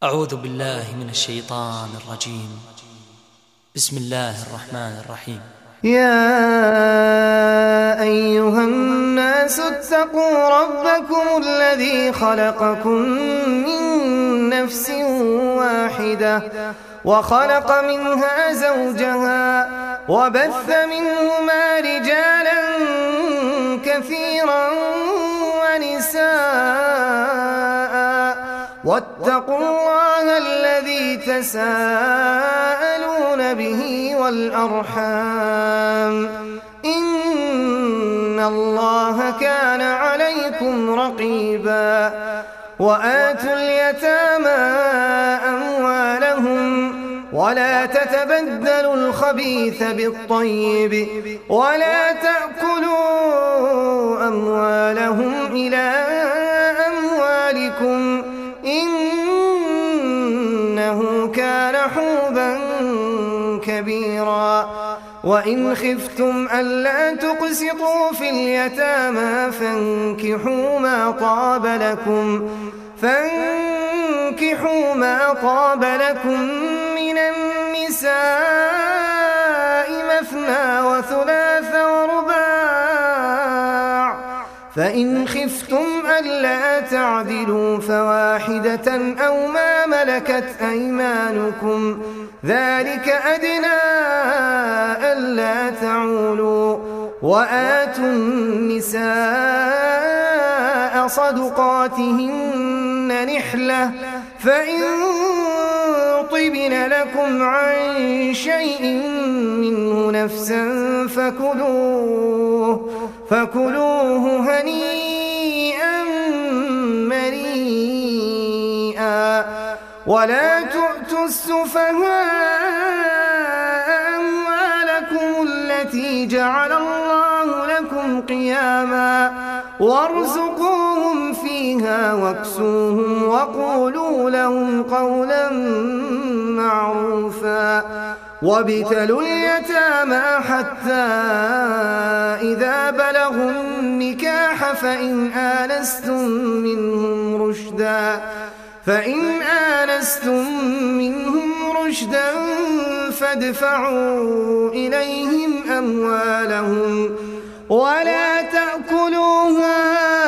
أعوذ بالله من الشيطان الرجيم. بسم الله الرحمن الرحيم. يا أيها الناس اتقوا ربكم الذي خلقكم من نفس واحدة وخلق منها زوجها وبث منهما رجالا كثيرا ونساء واتقوا الله الذي تساءلون به والأرحام إن الله كان عليكم رقيبا. وآتوا اليتامى أموالهم ولا تتبدلوا الخبيث بالطيب ولا تأكلوا أموالهم إلى أموالكم إنه كان حوبا كبيرا. وإن خفتم ألا تقسطوا في اليتامى فانكحوا ما طاب لكم من النساء مثنى وثلاث ورباع، فإن خفتم ألا تعدلوا فواحدة أو ما ملكت أيمانكم ذلك أدنى ألا تعولوا. وآتوا النساء صدقاتهن نحلة فإن طبن لكم عن شيء منه نفسا فكلوه هنيئا مريئا. ولا تؤتوا السفهاء أموالكم التي جعل الله لكم قياما وارزقوهم فيها واكسوهم وقولوا لهم قولا معروفا. وابتلوا اليتامى حتى إذا بلغوا النكاح فإن آنستم منهم رشدا فادفعوا إليهم أموالهم ولا تأكلوها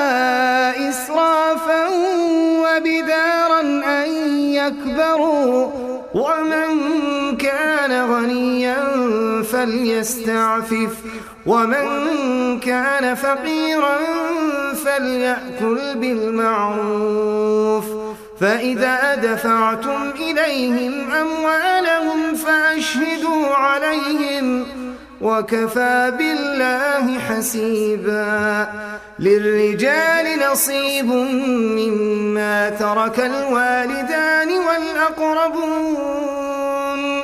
إسرافا وبدارا أن يكبروا. ومن كان غنيا فليستعفف ومن كان فقيرا فليأكل بالمعروف. فإذا دفعتم إليهم أموالهم فأشهدوا عليهم وكفى بالله حسيبا. للرجال نصيب مما ترك الوالدان والأقربون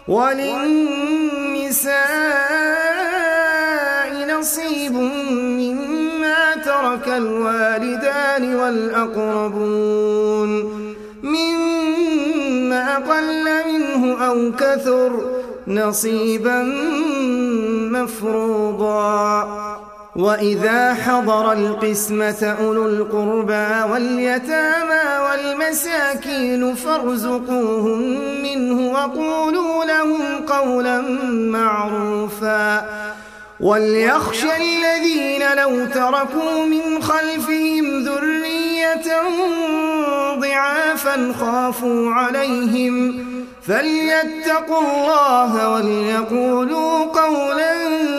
وللنساء نصيب مما ترك الوالدان والأقربون مما قل منه أو كثر نصيبا مفروضا. وإذا حضر القسمة أولو القربى واليتامى والمساكين فارزقوهم منه وقولوا لهم قولا معروفا. وليخشى الذين لو تركوا من خلفهم ذرية ضعافا خافوا عليهم فليتقوا الله وليقولوا قولا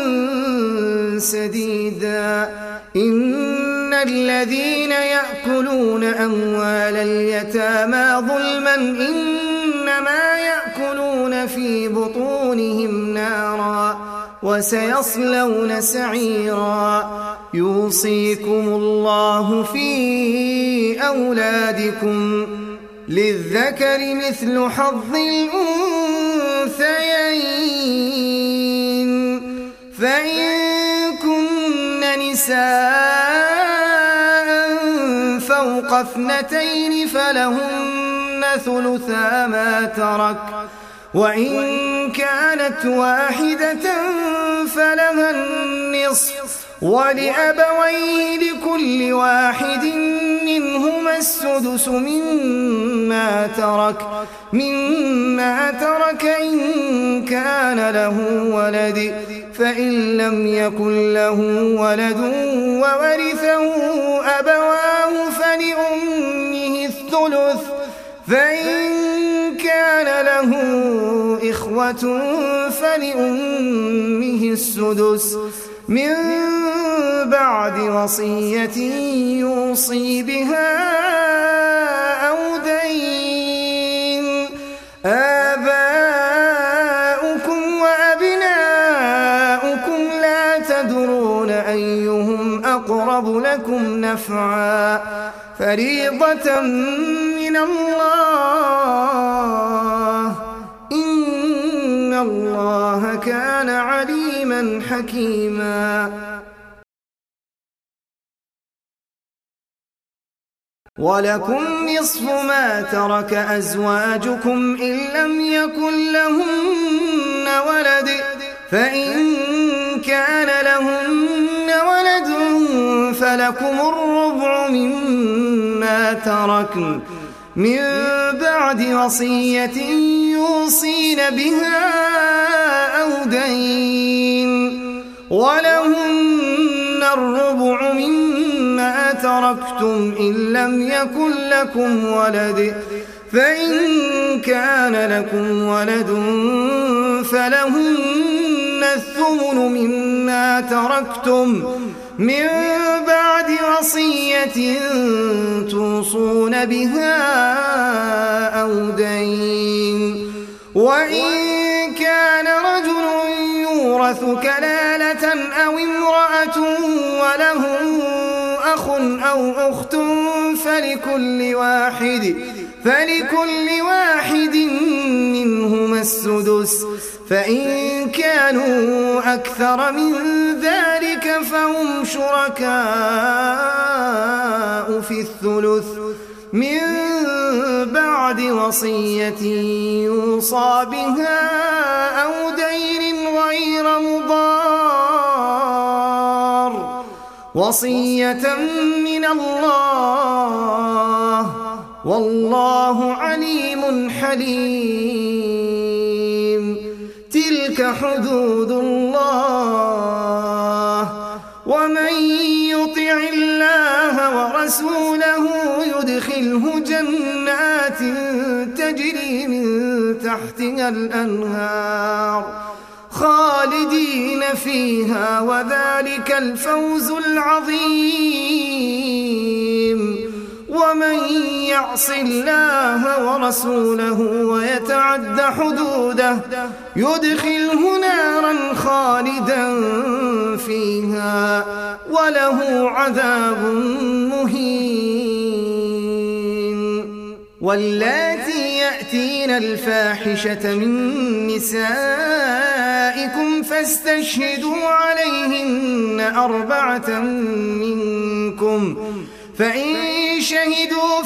سديدا. إن الذين يأكلون أموال اليتامى ظلما إنما يأكلون في بطونهم نارا وسيصلون سعيرا. يوصيكم الله في أولادكم للذكر مثل حظ الأنثيين فإن كن نساء فوق 2 فلهن ثلثا ما ترك وإن كانت واحدة فلها النصف ولأبويه لكل واحد منهما السدس مما ترك إن كان له ولد، فإن لم يكن له ولد وورثه أبواه فلأمه الثلث، فإن كان له إخوة فلأمه السدس من بعد وصية يوصي بها أو دين. آباؤكم وأبناؤكم لا تدرون أيهم أقرب لكم نفعا، فريضة من الله، إن الله كان عليما حكيما. ولكم نصف ما ترك أزواجكم إن لم يكن لهن ولد، فإن كان لهن ولد فلكم الربع مما تركن من بعد وصية يوصين بها أو دين، ولهن الربع مما تركتم إن لم يكن لكم ولد، فإن كان لكم ولد فلهن الثمن مما تركتم من بعد وصية توصون بها أو دين. وإن كان رجل يورث كلالة أو امرأة وله أخ أو أخت فلكل واحد منهما السدس، فإن كانوا أكثر من ذلك فهم شركاء في الثلث من بعد وصية يوصى بها أو دين غير مضار، وصية من الله، والله عليم حليم. تلك حدود الله، ومن يطع الله ورسوله يدخله جنات تجري من تحتها الأنهار خالدين فيها، وذلك الفوز العظيم. ومن يعص الله ورسوله ويتعد حدوده يدخله نارا خالدا فيها وله عذاب مهين. واللاتي يأتين الفاحشة من نسائكم فاستشهدوا عليهن 4 منكم، فإن شهدوا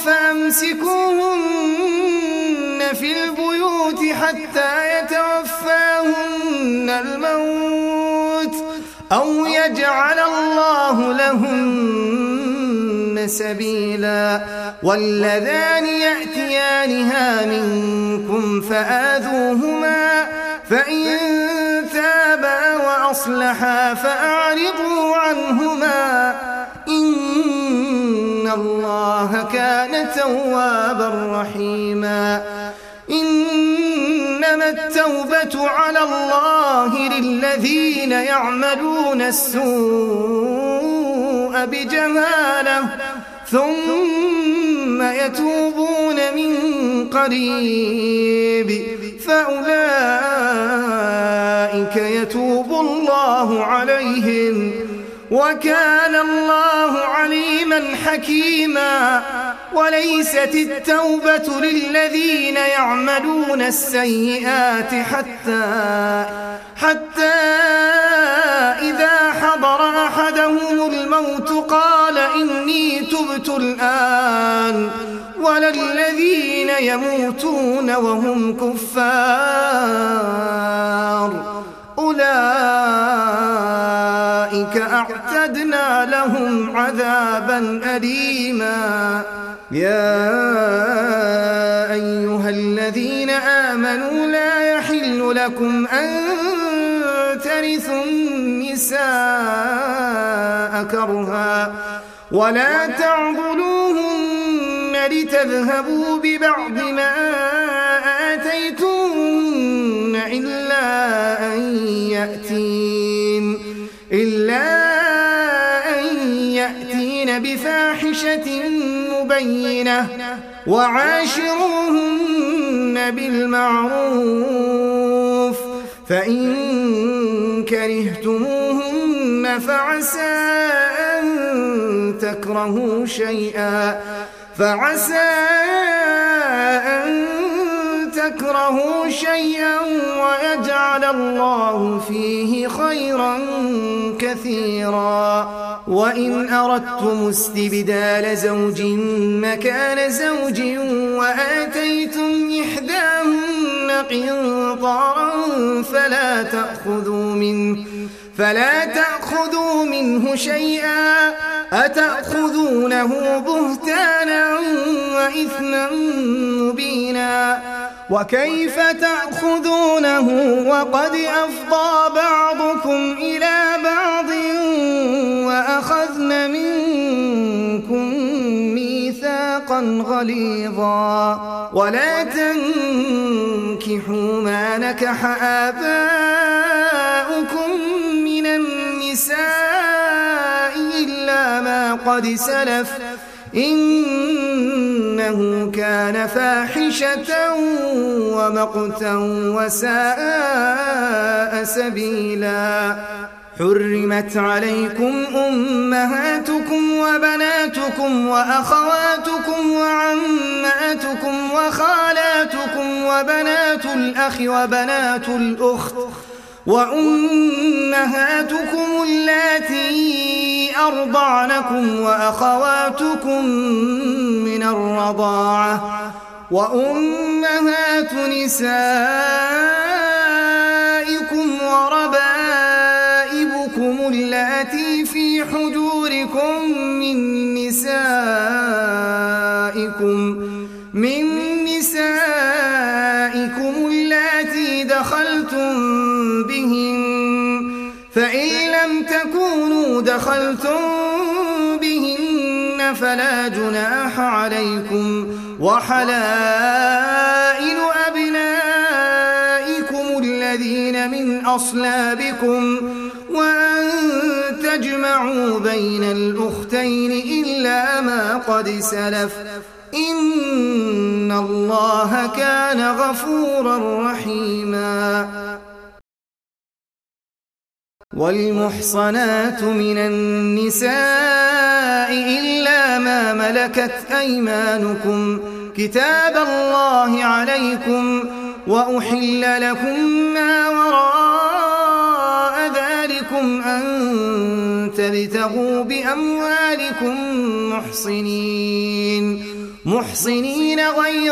فأمسكوهن في البيوت حتى يتوفاهن الموت أو يجعل الله لهن سبيلا. واللذان يأتيانها منكم فآذوهما، فإن تابا وأصلحا فأعرضوا عنهما، إن الله كان توابا رحيما. إنما التوبة على الله للذين يعملون السوء بجهالة ثم يتوبون من قريب فأولئك يتوب الله عليهم، وكان الله عليما حكيما. وليست التوبة للذين يعملون السيئات حتى إذا حضر أحدهم الموت قال إني تبت الآن، ولا الذين يموتون وهم كفار أولئك أولئك أعتدنا لهم عذابا أليما يا أيها الذين آمنوا لا يحل لكم أن ترثوا النساء كرها ولا تعضلوهن لتذهبوا ببعض ما آتيتوهن إلا أن يأتين بفاحشة مبينة وعاشروهن بالمعروف فإن كرهتموهن فعسى أن تكرهوا شيئا ويجعل الله فيه خيرا كثيرا وإن أردتم استبدال زوج مكان زوج وآتيتم إحداهن قنطارا فلا تأخذوا منه شيئا أتأخذونه بهتانا وإثما مبينا وكيف تأخذونه وقد أفضى بعضكم إلى بعض وأخذن منكم ميثاقا غليظا ولا تنكحوا ما نكح آباؤكم من النساء إلا ما قد سلف إنه كان فاحشة ومقتا وساء سبيلا حرمت عليكم أمهاتكم وبناتكم وأخواتكم وعماتكم وخالاتكم وبنات الأخ وبنات الأخت وأمهاتكم اللاتي أرضعنكم وأخواتكم من الرضاعة وأمهات نسائكم وربائبكم اللاتي في حجوركم من نسائكم اللاتي دخلتم بهن فإن لم تكونوا دخلتم بهن فلا جناح عليكم وحلائل أبنائكم الذين من أصلابكم وأن تجمعوا بين الأختين إلا ما قد سلف إن الله كان غفورا رحيما والمحصنات من النساء إلا ما ملكت أيمانكم كتاب الله عليكم وأحل لكم ما وراء ذلكم أن تبتغوا بأموالكم محصنين غير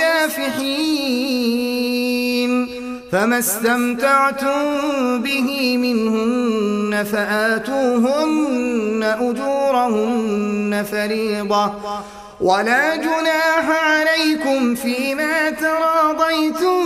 مسافحين فما استمتعتم به منهن فآتوهن أجورهن فريضة ولا جناح عليكم فيما تراضيتم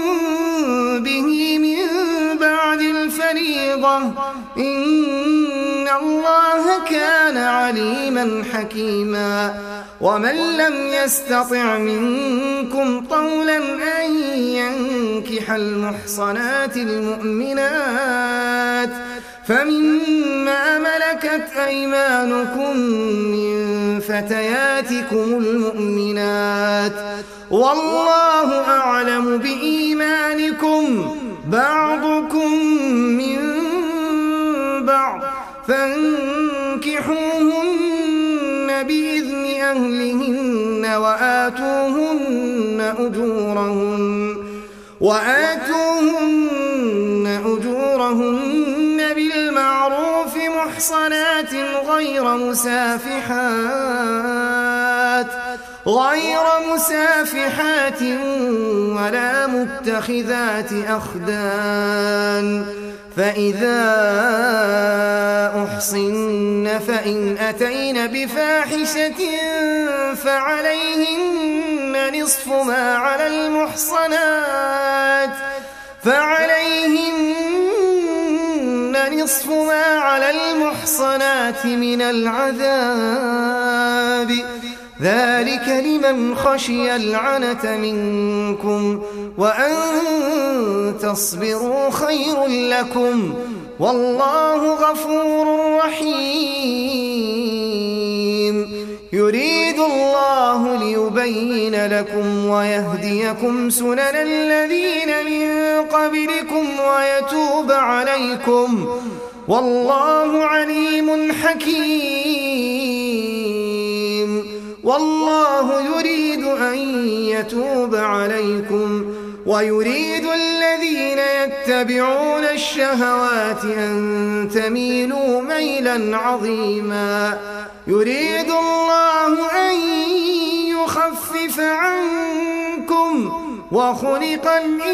به من بعد الفريضة إن الله كان عليما حكيما ومن لم يستطع منكم طولا أن ينكح المحصنات المؤمنات فمما ملكت أيمانكم من فتياتكم المؤمنات والله أعلم بإيمانكم بعضكم من بعض فانكحوهن بإذن أهلهن وآتوهن أجورهن بالمعروف محصنات غير مسافحات ولا متخذات أخدان فإذا أحصن فإن أتين بفاحشة فعليهن نصف ما على المحصنات من العذاب، ذلك لمن خشي العنة منكم، وأن تصبروا خير لكم، والله غفور رحيم. يريد الله ليبين لكم ويهديكم سنن الذين من قبلكم ويتوب عليكم، والله عليم حكيم. والله يريد أن يتوب عليكم ويريد الذين يتبعون الشهوات أن تميلوا ميلا عظيما. يريد الله أن يخفف عنكم وخلق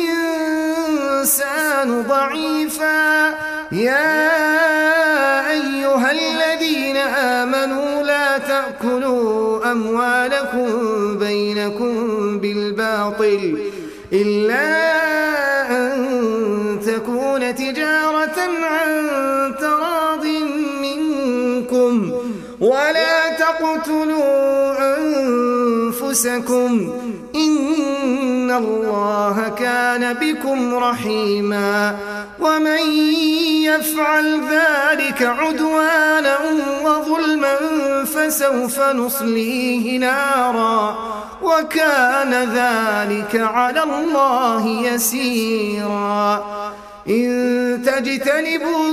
الإنسان ضعيفا. يا أيها الذين آمنوا لا تأكلوا أموالكم بينكم بالباطل إلا أن تكون تجارة عن تراض منكم، ولا تقتلوا أنفسكم إن الله كان بكم رحيما. ومن يفعل ذلك عدوانا وظلما فسوف نصليه نارا، وكان ذلك على الله يسيرا. إن تجتنبوا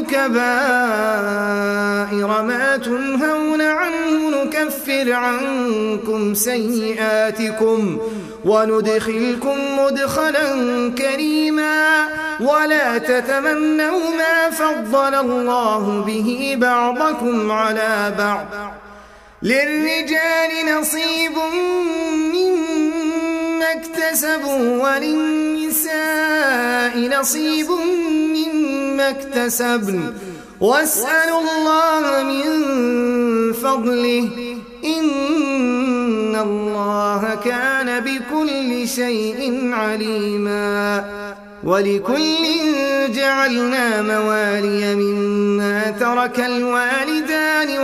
كبائر ما تنهون عنه نكفر عنكم سيئاتكم وندخلكم مدخلا كريما. ولا تتمنوا ما فضل الله به بعضكم على بعض، للرجال نصيب مما اكتسبوا وللنساء نصيب مما اكتسبن، واسألوا الله من فضله إن الله كان بكل شيء عليما. ولكل جعلنا موالي مما ترك الوالدان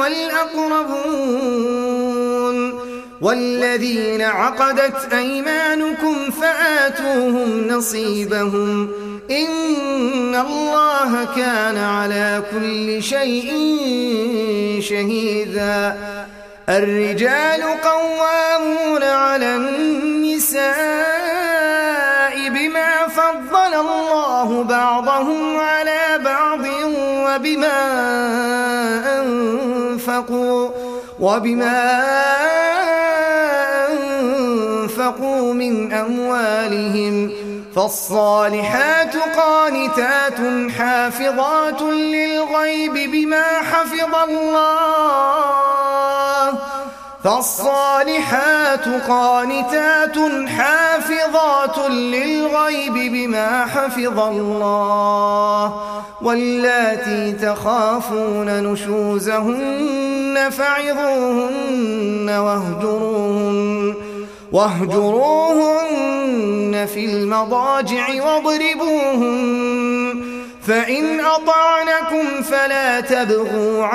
والأقربون والذين عقدت أيمانكم فآتوهم نصيبهم إن الله كان على كل شيء شهيدا. الرجال قوامون على النساء بما فضل الله بعضهم على بعض وبما أنفقوا من أموالهم. فالصالحات قانتات حافظات للغيب بما حفظ الله. فالصالحات قانتات حافظات للغيب بما حفظ الله. واللاتي تخافون نشوزهن فعظوهن واهجروهن في المضاجع واضربوهن، فإن أطعنكم فلا تبغوا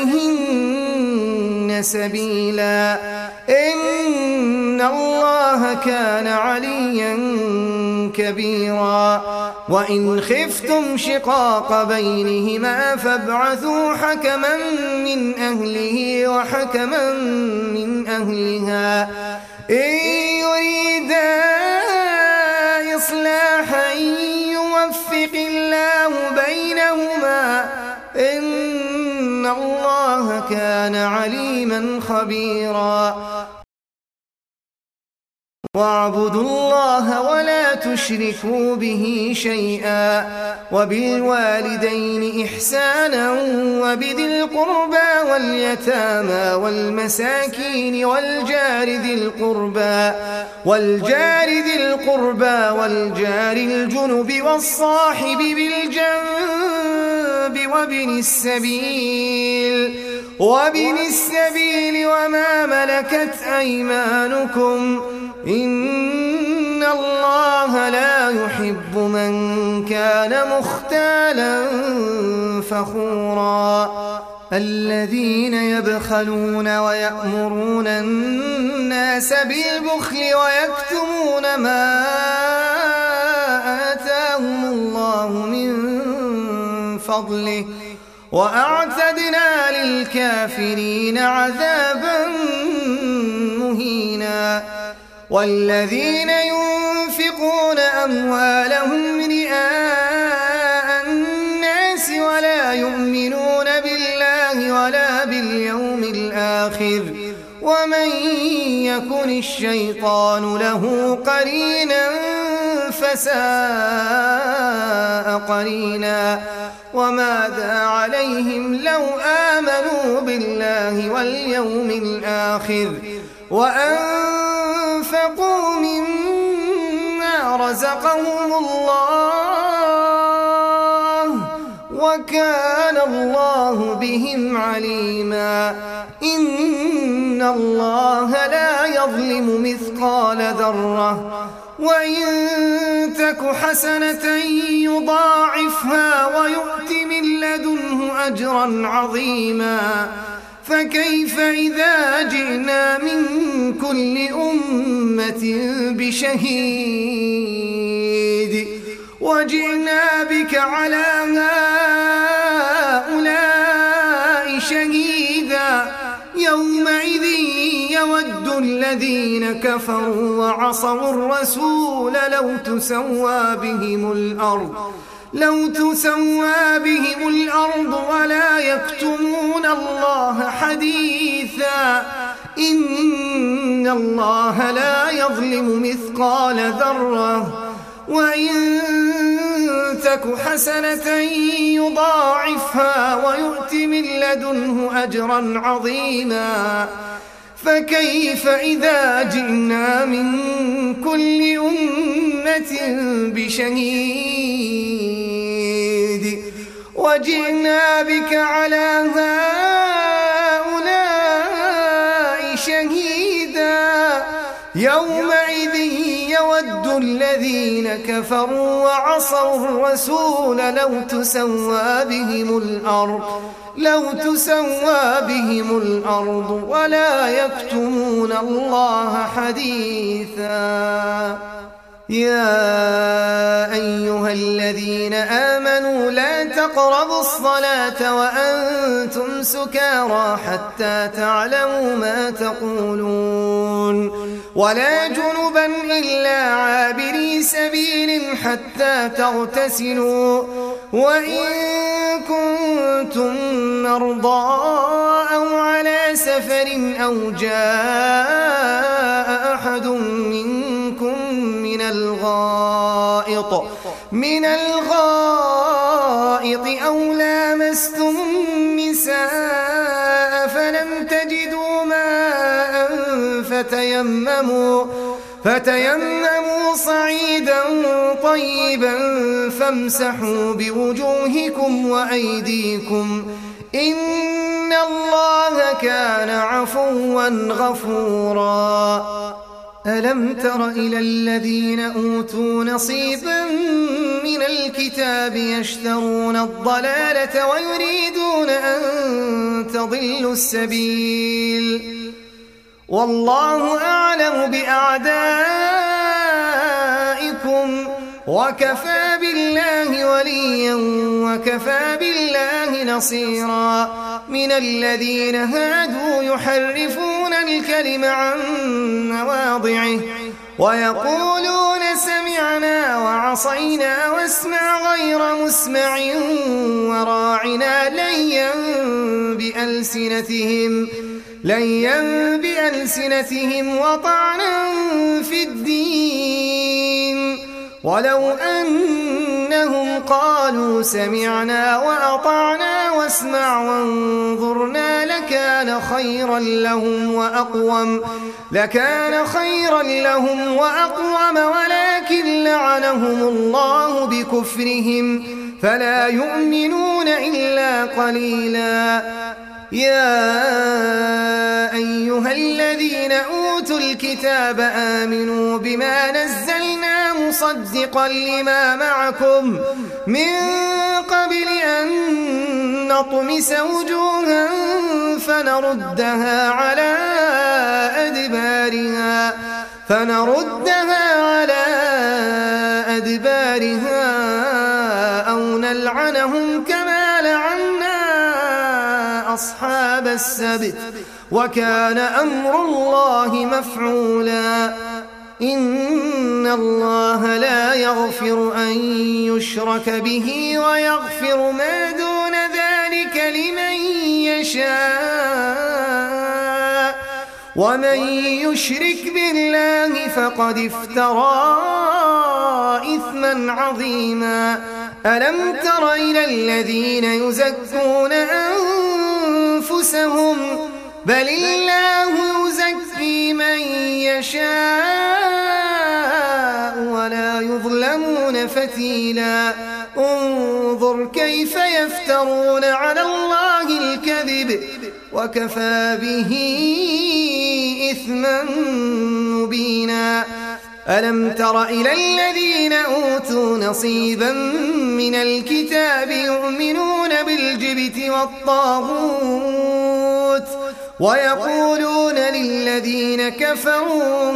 عليهن سبيلا إن الله كان عليا كبيرا. وإن خفتم شقاق بينهما فابعثوا حكما من أهله وحكما من أهلها إن يريدا إصلاحا يوفق الله بينهما إن الله كان عليما خبيرا. واعبدوا الله ولا تشركوا به شيئا وبالوالدين إحسانا وبذي القربى واليتامى والمساكين والجار ذي القربى والجار الجنب والصاحب بالجنب وابن السبيل وما ملكت أيمانكم إن الله لا يحب من كان مختالا فخورا الذين يبخلون ويأمرون الناس بالبخل ويكتمون ما آتاهم الله من فضله وأعتدنا للكافرين عذابا مهينا والذين ينفقون أموالهم رئاء الناس ولا يؤمنون بالله ولا باليوم الآخر ومن يكن الشيطان له قرينا فساء قرينا وماذا عليهم لو آمنوا بالله واليوم الآخر وأنفقوا مما رزقهم الله وكان الله بهم عليما إن الله لا يظلم مثقال ذرة وإن تك حسنة يضاعفها ويؤت من لدنه أجرا عظيما فكيف إذا جئنا من كل أمة بشهيد وجئنا بك على هؤلاء شهيدا يومئذ يود الذين كفروا وعصوا الرسول لو تسوى بهم الأرض ولا يكتمون الله حديثا إن الله لا يظلم مثقال ذرة وإن تك حسنة يضاعفها ويؤت من لدنه أجرا عظيما فكيف إذا جئنا من كل أمة بشهيد وجئنا بك على هؤلاء شهيدا يومئذ يود الذين كفروا وعصوا الرسول لو تسوى بهم الأرض ولا يكتمون الله حديثا يا أيها الذين آمنوا لا تقربوا الصلاة وأنتم سكارى حتى تعلموا ما تقولون ولا جنبا إلا عابري سبيل حتى تغتسلوا وإن كنتم مرضى أو على سفر أو جاء أحد منكم من الغائط أو لامستم النساء فلم تجدوا ماء فتيمموا صعيدا طيبا فامسحوا بوجوهكم وأيديكم إن الله كان عفوا غفورا ألم تر إلى الذين أوتوا نصيبا من الكتاب يشترون الضلالة ويريدون أن تضلوا السبيل والله أعلم بأعدائكم وكفى بالله وليا وكفى بالله نصيرا من الذين هادوا يحرفون الكلم عن مواضعه ويقولون سمعنا وعصينا واسمع غير مسمع وراعنا ليا بألسنتهم ليا بألسنتهم وطعنا في الدين، ولو أنهم قالوا سمعنا وأطعنا واسمع وانظرنا لكان خيرا لهم وأقوم، ولكن لعنهم الله بكفرهم فلا يؤمنون إلا قليلا. يا أيها الذين أوتوا الكتاب آمنوا بما نزلنا مصدقا لما معكم من قبل أن نطمس وجوها فنردها على أدبارها أو نلعنهم كما لعنا أصحاب السبت، وكان أمر الله مفعولا. إن الله لا يغفر أن يشرك به ويغفر ما دون ذلك لمن يشاء، ومن يشرك بالله فقد افترى إثما عظيما. ألم تر إلى الذين يزكون أنفسهم بل الله يزكي من يشاء ولا يظلمون فتيلا. انظر كيف يفترون على الله الكذب وكفى به إثما مبينا. ألم تر إلى الذين أوتوا نصيبا من الكتاب يؤمنون بالجبت والطاغوت ويقولون للذين كفروا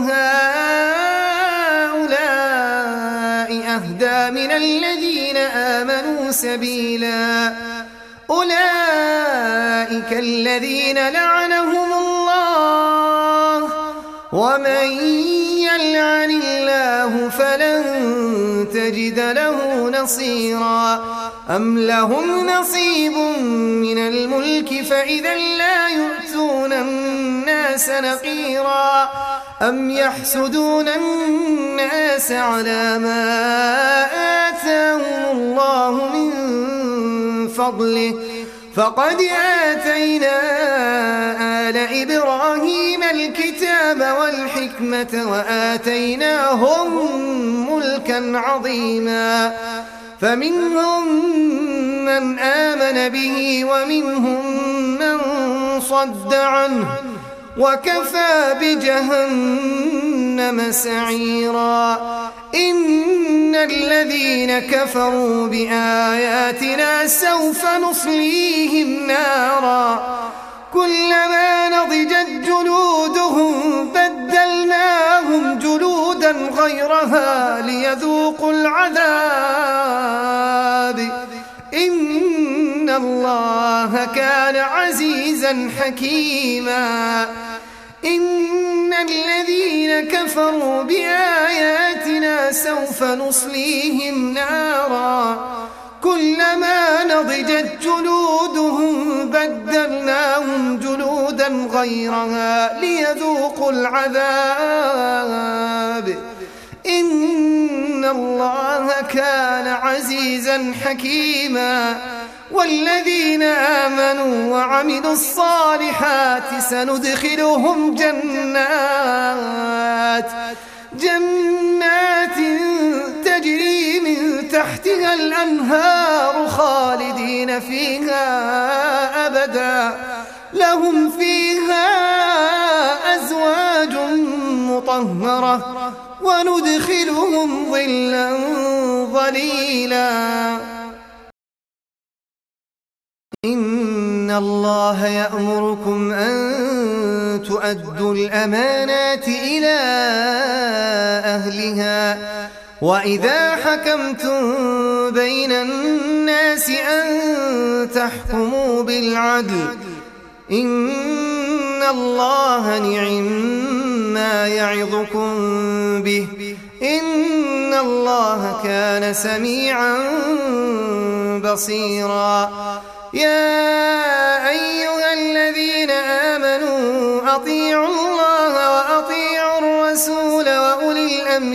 هؤلاء أهدى من الذين آمنوا سبيلا. أولئك الذين لعنهم الله، ومن يلعن الله فلن تجد له نصيرا. أم لهم نصيب من الملك فإذا لا يؤتون الناس نقيرا. أم يحسدون الناس على ما آتاهم الله من فضله، فقد آتينا آل إبراهيم الكتاب والحكمة وآتيناهم ملكا عظيما. فمنهم من آمن به ومنهم من صد عنه، وكفى بجهنم سعيرا. إن الذين كفروا بآياتنا سوف نصليهم نارا كلما نضجت جلودهم بدلناهم جلودا غيرها ليذوقوا العذاب. إن الله كان عزيزا حكيما. إن الذين كفروا بآياتنا سوف نصليهم نارا كلما نضجت جلودهم بدلناهم جلودا غيرها ليذوقوا العذاب. إن الله كان عزيزا حكيما. والذين آمنوا وعملوا الصالحات سندخلهم جنات تجري من تحتها الأنهار خالدين فيها أبدا، لهم فيها أزواج مطهرة وندخلهم ظلا ظليلا. إن الله يأمركم أن تؤدوا الأمانات إلى أهلها وإذا حكمتم بين الناس أن تحكموا بالعدل. إن الله نعم ما يعظكم به إن الله كان سميعا بصيرا. يا أيها الذين آمنوا أطيعوا الله وأطيعوا الرسول وأولي الأمر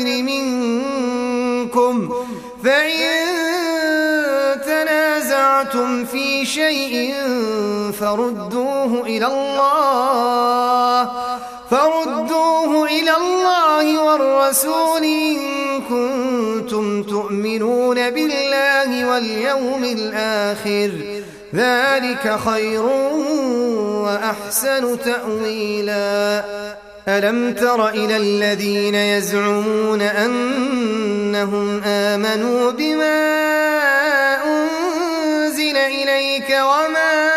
منكم فإن تنازعتم في شيء فردوه إلى الله والرسول إن كنتم تؤمنون بالله واليوم الآخر ذلك خير وأحسن تأويلا ألم تر إلى الذين يزعمون أنهم آمنوا بما أنزل إليك وما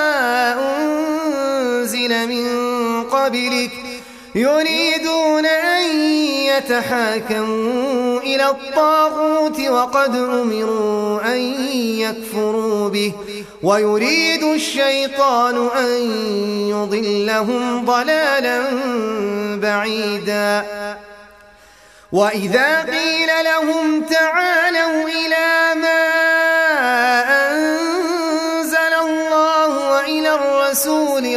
أنزل من قبلك يريدون أن يتحاكموا إلى الطاغوت وقد أمروا أن يكفروا به ويريد الشيطان أن يضلهم ضلالا بعيدا وإذا قيل لهم تعالوا إلى ما أنزل الله وإلى الرسول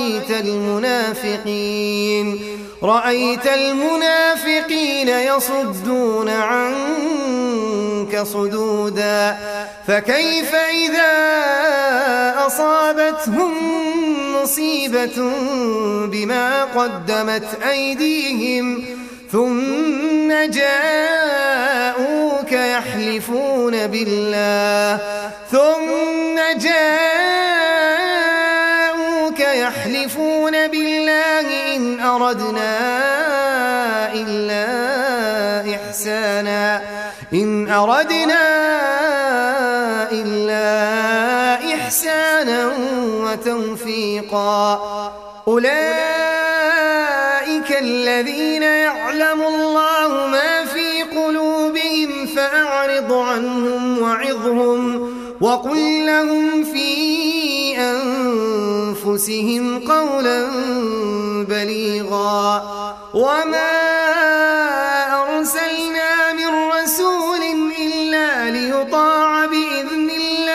رأيت المنافقين يصدون عنك صدودا فكيف إذا أصابتهم مصيبة بما قدمت أيديهم ثم جاءوك يحلفون بالله إن أردنا إلا إحسانا وتوفيقا أولئك الذين يعلم الله ما في قلوبهم فأعرض عنهم وعظهم وقل لهم في أنفسهم قولا بليغا وما أرسلنا من رسول إلا ليطاع بإذن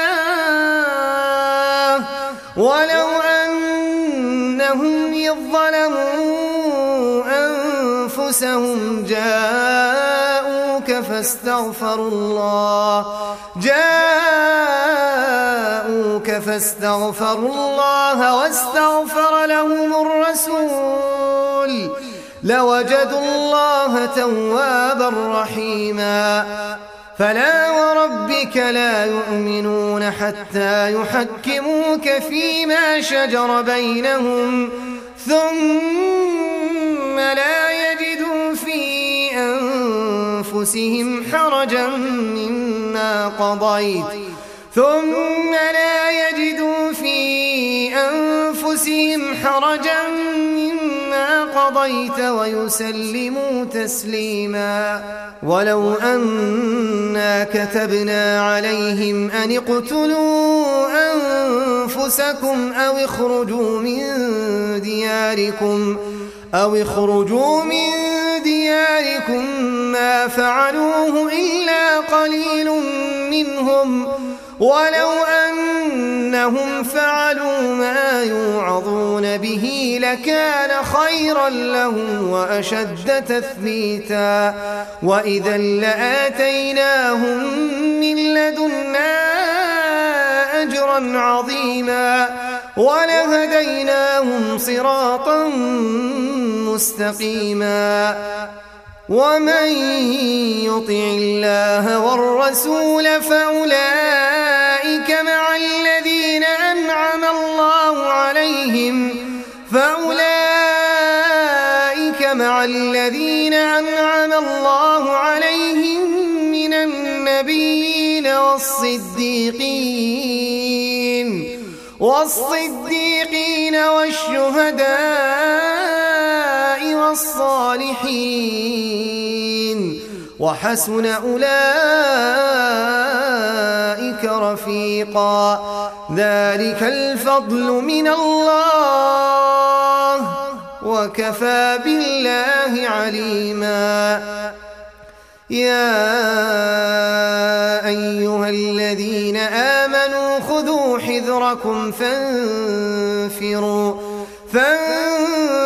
الله ولو أنهم إذ ظلموا أنفسهم جاءوك فاستغفروا الله واستغفر لهم الرسول لوجدوا الله توابا رحيما فلا وربك لا يؤمنون حتى يحكموك فيما شجر بينهم ثم لا يجدوا في أنفسهم حرجا مما قضيت ويسلموا تسليما ولو أنا كتبنا عليهم أن اقتلوا أنفسكم أو اخرجوا من دياركم ما فعلوه إلا قليل منهم ولو أنهم فعلوا ما يوعظون به لكان خيرا لهم وأشد تثبيتا وإذا لآتيناهم من لدنا أجرا عظيما ولهديناهم صراطا مستقيما ومن يطع الله والرسول فأولئك مع الذين أنعم الله عليهم من النبيين والصديقين والشهداء والصالحين وحسن أولئك رفيقا ذلك الفضل من الله وكفى بالله عليما يا أيها الذين آمنوا خذوا حذركم فانفروا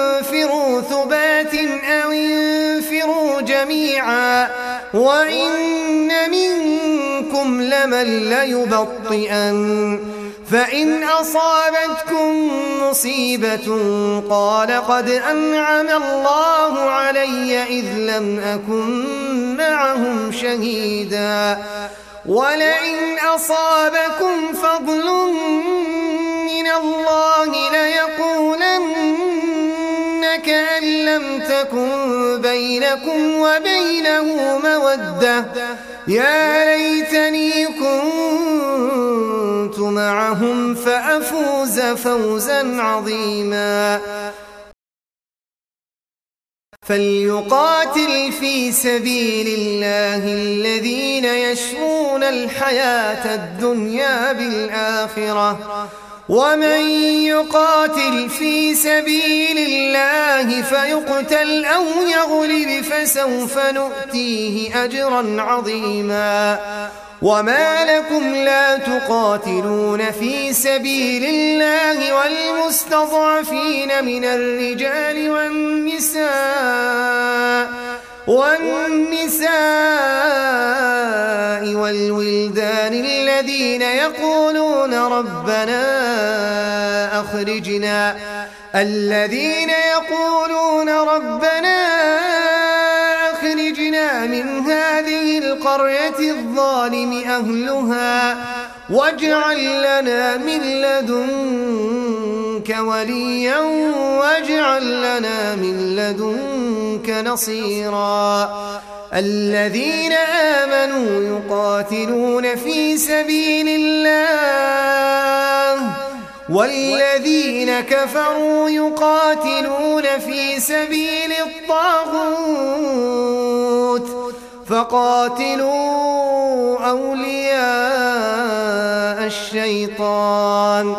وإن منكم لمن ليبطئن فإن أصابتكم مصيبة قال قد أنعم الله علي إذ لم أكن معهم شهيدا ولئن أصابكم فضل من الله ليقولن كأن لم تكن بينكم وبينه مودة يا ليتني كنت معهم فأفوز فوزا عظيما فليقاتل في سبيل الله الذين يشرون الحياة الدنيا بالآخرة ومن يقاتل في سبيل الله فيقتل أو يغلب فسوف نؤتيه أجرا عظيما وما لكم لا تقاتلون في سبيل الله والمستضعفين من الرجال والنساء والولدان الذين يقولون ربنا أخرجنا من هذه القرية الظالم أهلها واجعل لنا من لدنك وليا واجعل لنا من لدنك نصيرا الذين آمنوا يقاتلون في سبيل الله والذين كفروا يقاتلون في سبيل الطاغوت فقاتلوا أولياء الشيطان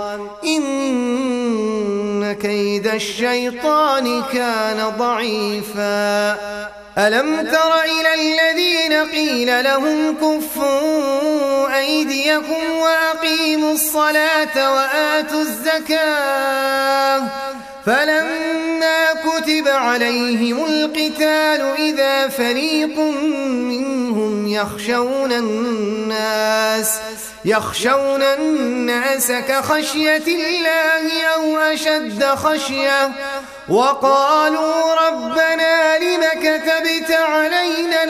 إن كيد الشيطان كان ضعيفا ألم تر إلى الذين قيل لهم كفوا أيديكم وأقيموا الصلاة وآتوا الزكاة فلما كتب عليهم القتال إذا فريق منهم يخشون الناس كخشية الله أو أشد خشية وقالوا ربنا لم كتبت علينا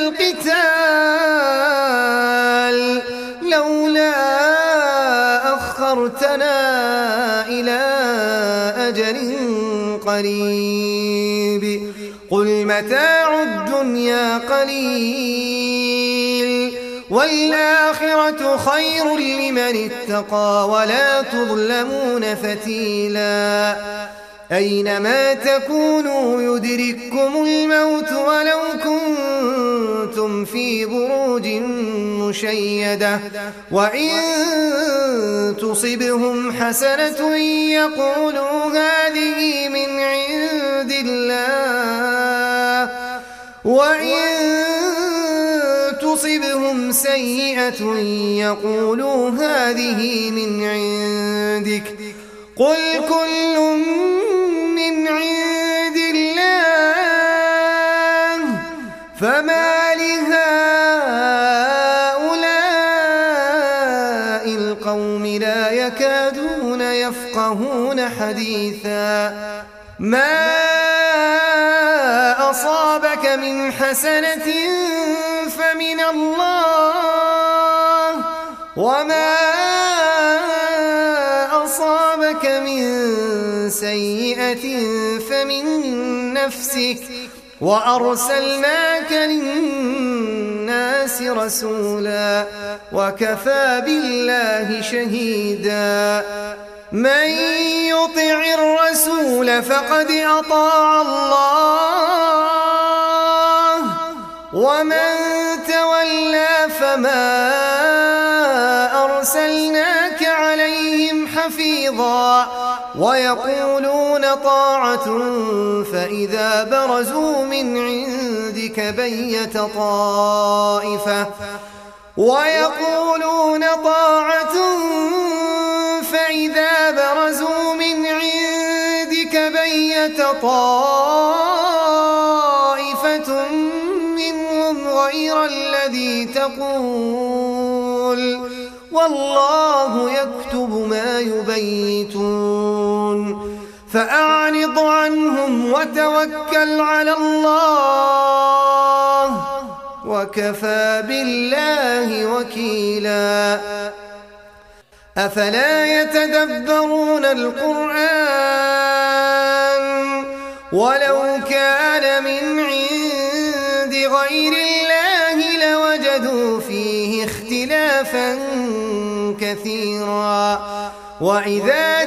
القتال لولا أخرتنا إلى أجل قريب قل متاع الدنيا قليل والآخرة خير لمن اتقى ولا تظلمون فتيلا أينما تكونوا يدرككم الموت ولو كنتم في بروج مشيدة وإن تصبهم حسنة يقولوا هذه من عند الله وإن تصبهم سيئة يقولوا هذه من عندك قل كل من عند الله فما لهؤلاء القوم لا يكادون يفقهون حديثا ما أصابك من حسنة فمن الله وما أصابك من سيئة فمن نفسك وأرسلناك للناس رسولا وكفى بالله شهيدا من يطع الرسول فقد أطاع الله ومن تولى فما أرسلناك عليهم حفيظا ويقولون طاعة فإذا برزوا من عندك بيت طائفة ويقولون طاعة فإذا برزوا من عندك بيت طائفة منهم غير الذي الذي تقول والله يكتب ما يبيتون فأعرض عنهم وتوكل على الله وكفى بالله وكيلا أفلا يتدبرون القرآن ولو كان من عند غير الله لوجدوا فيه اختلافا كثيرا وإذا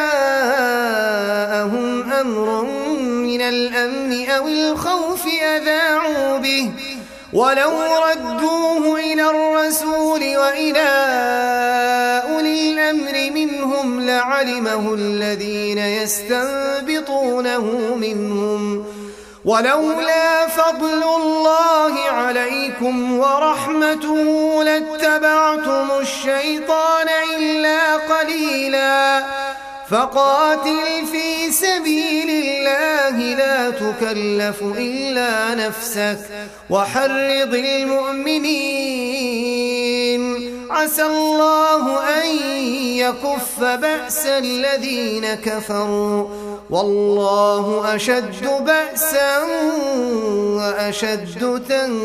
جاءهم أمر من الأمن أو الخوف أذاعوا به ولو ردوه إلى الرسول وإلى أولي الأمر منهم لعلمه الذين يستنبطونه منهم ولولا فضل الله عليكم ورحمته لاتبعتم الشيطان إلا قليلا فقاتل في سبيل الله لا تكلف إلا نفسك وحرض المؤمنين عسى الله أن يكف بأس الذين كفروا والله أشد بأسا وأشد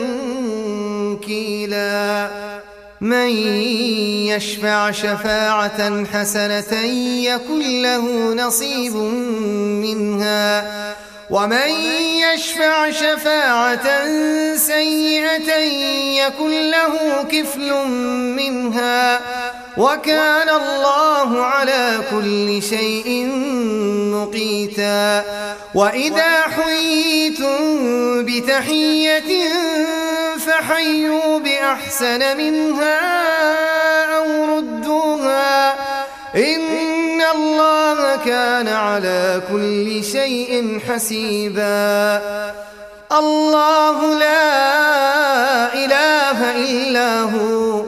تنكيلا من يشفع شفاعة حسنة يكن له نصيب منها ومن يشفع شفاعة سيئة يكن له كفل منها وكان الله على كل شيء مقيتا وإذا حييتم بتحية فحيوا بأحسن منها أو ردوها إن الله كان على كل شيء حسيبا الله لا إله إلا هو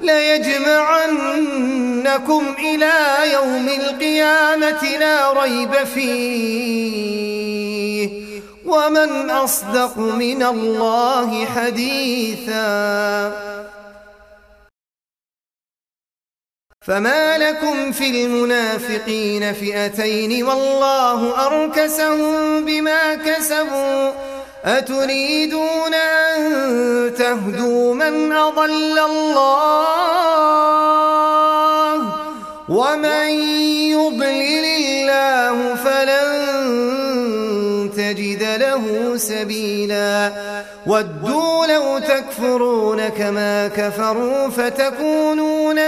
ليجمعنكم إلى يوم القيامة لا ريب فيه ومن أصدق من الله حديثا فما لكم في المنافقين فئتين والله أركسهم بما كسبوا أتريدون أن تهدوا من أضل الله ومن يضلل الله فلن تجد له سبيلا ودوا لو تكفرون كما كفروا فتكونون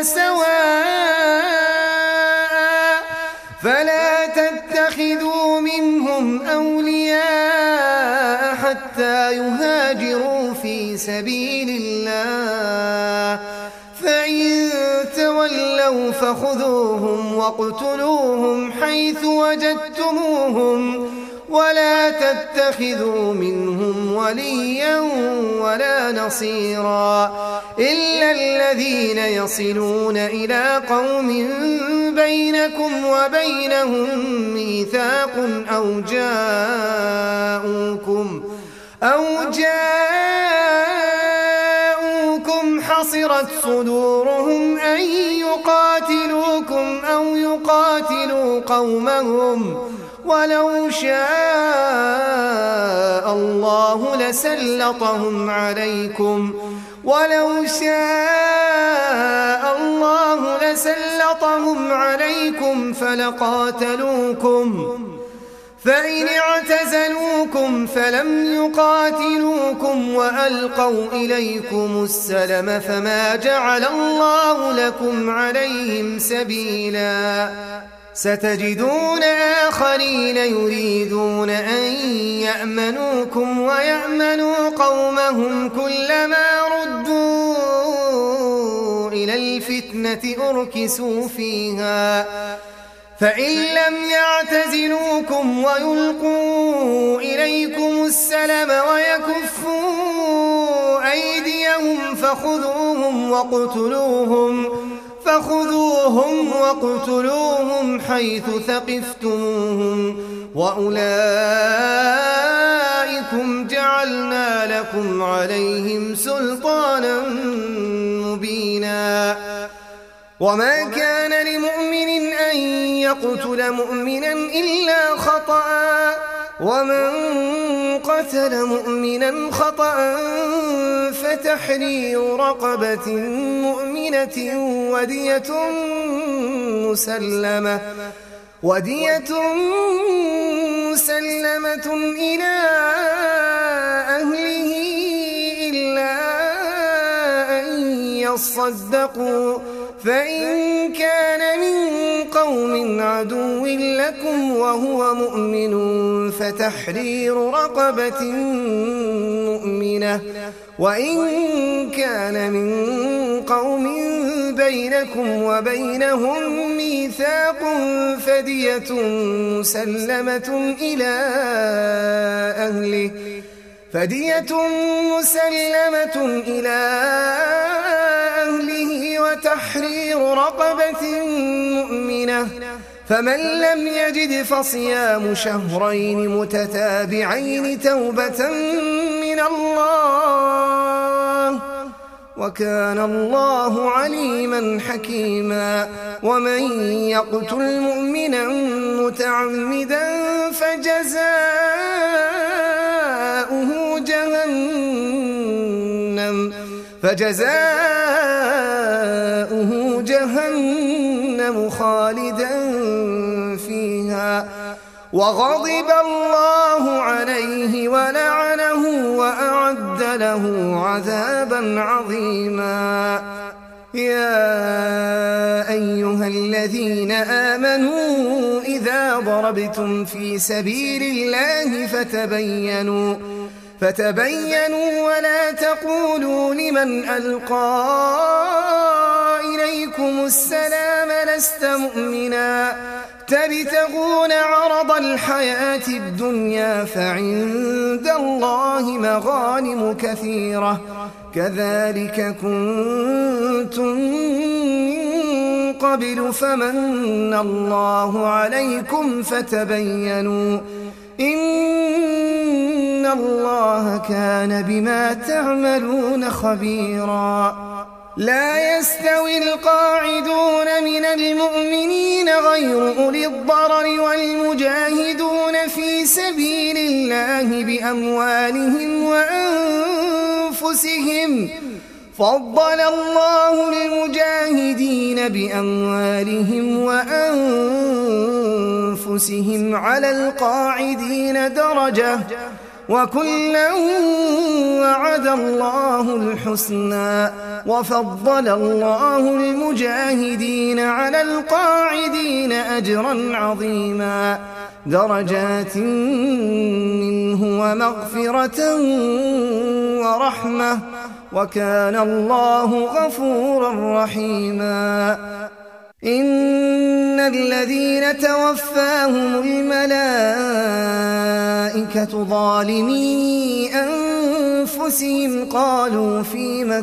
سواء فلا تتخذوا منهم أولياء حتى يهاجروا في سبيل الله فإن تولوا فخذوهم واقتلوهم حيث وجدتموهم ولا تتخذوا منهم وليا ولا نصيرا إلا الذين يصلون إلى قوم بينكم وبينهم ميثاق أو جاءوكم حصرت صدورهم أن يقاتلوكم أو يقاتلوا قومهم ولو شاء الله لسلطهم عليكم فلقاتلوكم فإن اعتزلوكم فلم يقاتلوكم وألقوا إليكم السلم فما جعل الله لكم عليهم سبيلا ستجدون آخرين يريدون أن يأمنوكم ويأمنوا قومهم كلما ردوا إلى الفتنة أركسوا فيها فإن لم يعتزلوكم ويلقوا إليكم السلم ويكفوا أيديهم فخذوهم واقتلوهم حيث ثقفتموهم وأولئكم جاءتكم جعلنا لكم عليهم سلطانا مبينا وما كان لمؤمن أن يقتل مؤمنا إلا خطأ ومن قتل مؤمنا خطأ فتحرير رقبة مؤمنة ودية مسلمة إلى أهله إلا أن يصدقوا فإن كان من قوم عدو لكم وهو مؤمن فتحرير رقبة مؤمنة وإن كان من قوم بينكم وبينهم ميثاق فدية مسلمة إلى أهله وتحرير رقبة مؤمنة فمن لم يجد فصيام شهرين متتابعين توبة من الله وكان الله عليما حكيما ومن يقتل مؤمنا متعمدا فجزاؤه جهنم خالدا فيها وغضب الله عليه ولعنه وأعد له عذابا عظيما يا أيها الذين آمنوا إذا ضربتم في سبيل الله فتبينوا ولا تقولوا لمن ألقى إليكم السلام لست مؤمنا تبتغون عرض الحياة الدنيا فعند الله مغانم كثيرة كذلك كنتم من قبل فمن الله عليكم فتبينوا إن الله كان بما تعملون خبيرا لا يستوي القاعدون من المؤمنين غير أولي الضرر والمجاهدون في سبيل الله بأموالهم وأنفسهم فضل الله المجاهدين بأموالهم وأنفسهم على القاعدين درجة وكلا وعد الله الحسنى وفضل الله المجاهدين على القاعدين أجرا عظيما درجات منه ومغفرة ورحمة وكان الله غفورا رحيما إن الذين توفاهم الملائكة ظالمي أنفسهم قالوا فيم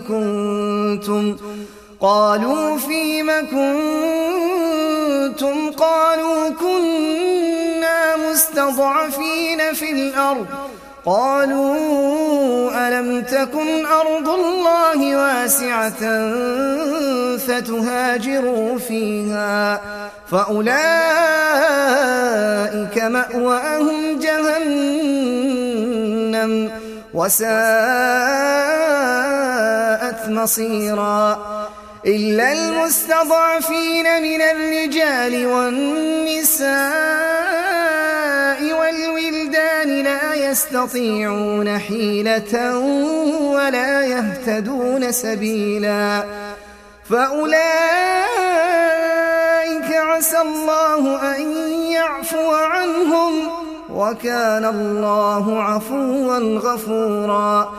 كنتم قالوا كنا مستضعفين في الأرض قالوا ألم تكن أرض الله واسعة فتهاجروا فيها فأولئك مأواهم جهنم وساءت مصيرا إلا المستضعفين من الرجال والنساء والولدان لا يستطيعون حيلة ولا يهتدون سبيلا فأولئك عسى الله أن يعفو عنهم وكان الله عفوا غفورا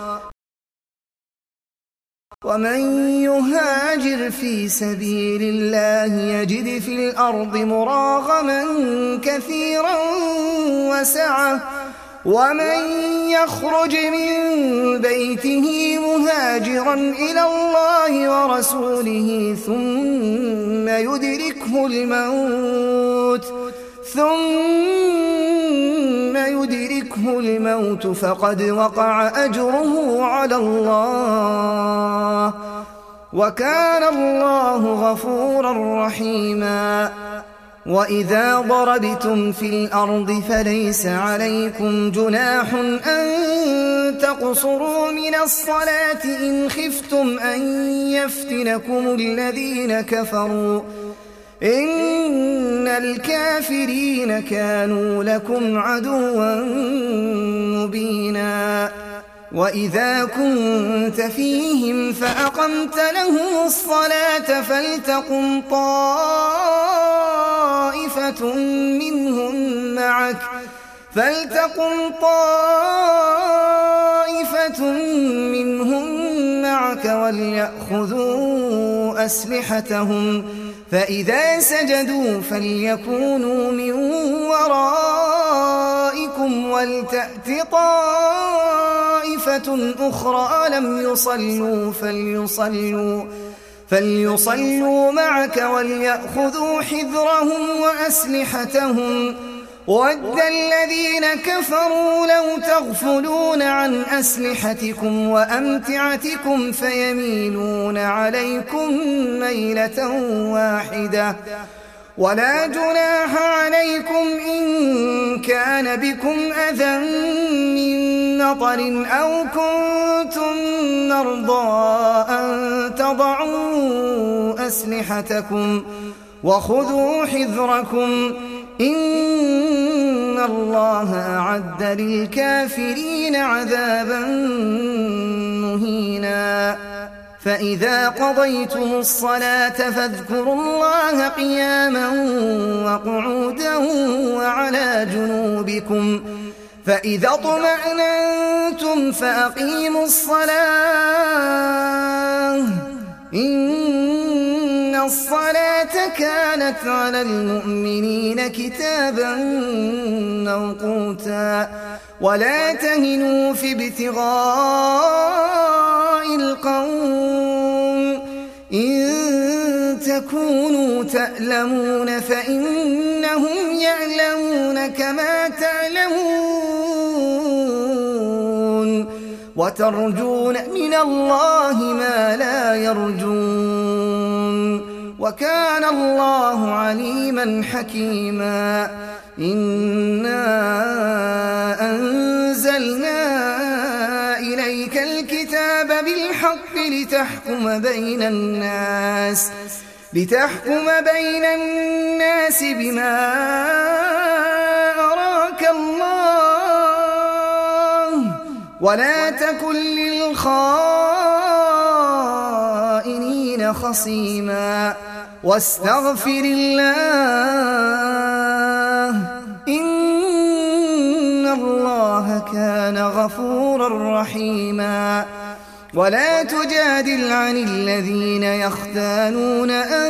ومن يهاجر في سبيل الله يجد في الأرض مراغما كثيرا وسعة ومن يخرج من بيته مهاجرا إلى الله ورسوله ثم يدركه يدركه الموت فقد وقع أجره على الله، وكان الله غفورا رحيما. وإذا ضربتم في الأرض فليس عليكم جناح أن تقصروا من الصلاة إن خفتم أن يفتنكم الذين كفروا، إن الكافرين كانوا لكم عدوا مبينا. وإذا كنت فيهم فأقمت لهم الصلاة فلتقم طائفة منهم معك وليأخذوا أسلحتهم، فإذا سجدوا فليكونوا من ورائكم ولتأت طائفة أخرى لم يصلوا فليصلوا معك وليأخذوا حذرهم وأسلحتهم. وَدَّ الذين كفروا لو تغفلون عن أسلحتكم وأمتعتكم فيميلون عليكم ميلة واحدة. ولا جناح عليكم إن كان بكم أذى من مطر أو كنتم مرضى أن تضعوا أسلحتكم وخذوا حذركم، إن الله أعد للكافرين عذابا مهينا. فإذا قضيتم الصلاة فاذكروا الله قياما وقعودا وعلى جنوبكم، فإذا اطمأننتم فأقيموا الصلاة، إن الصلاة كانت على المؤمنين كتابا موقوتا. ولا تهنوا في ابتغاء القوم، إن تكونوا تألمون فإنهم يعلمون كما تعلمون، وترجون من الله ما لا يرجون، وكان الله عليما حكيما. إنا أنزلنا إليك الكتاب بالحق لتحكم بين الناس بما أراك الله، ولا تكن للخائنين خصيما، واستغفر الله، إن الله كان غفورا رحيما. ولا تجادل عن الذين يختانون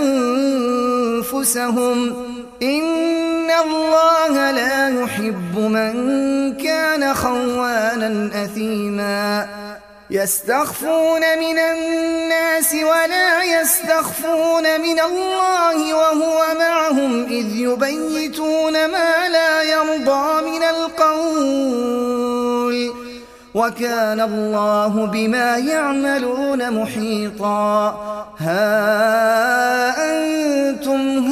أنفسهم، إن الله لا يحب من كان خوانا أثيما. يستخفون من الناس ولا يستخفون من الله وهو معهم إذ يبيتون ما لا يرضى من القول، وكان الله بما يعملون محيطا. ها أنتم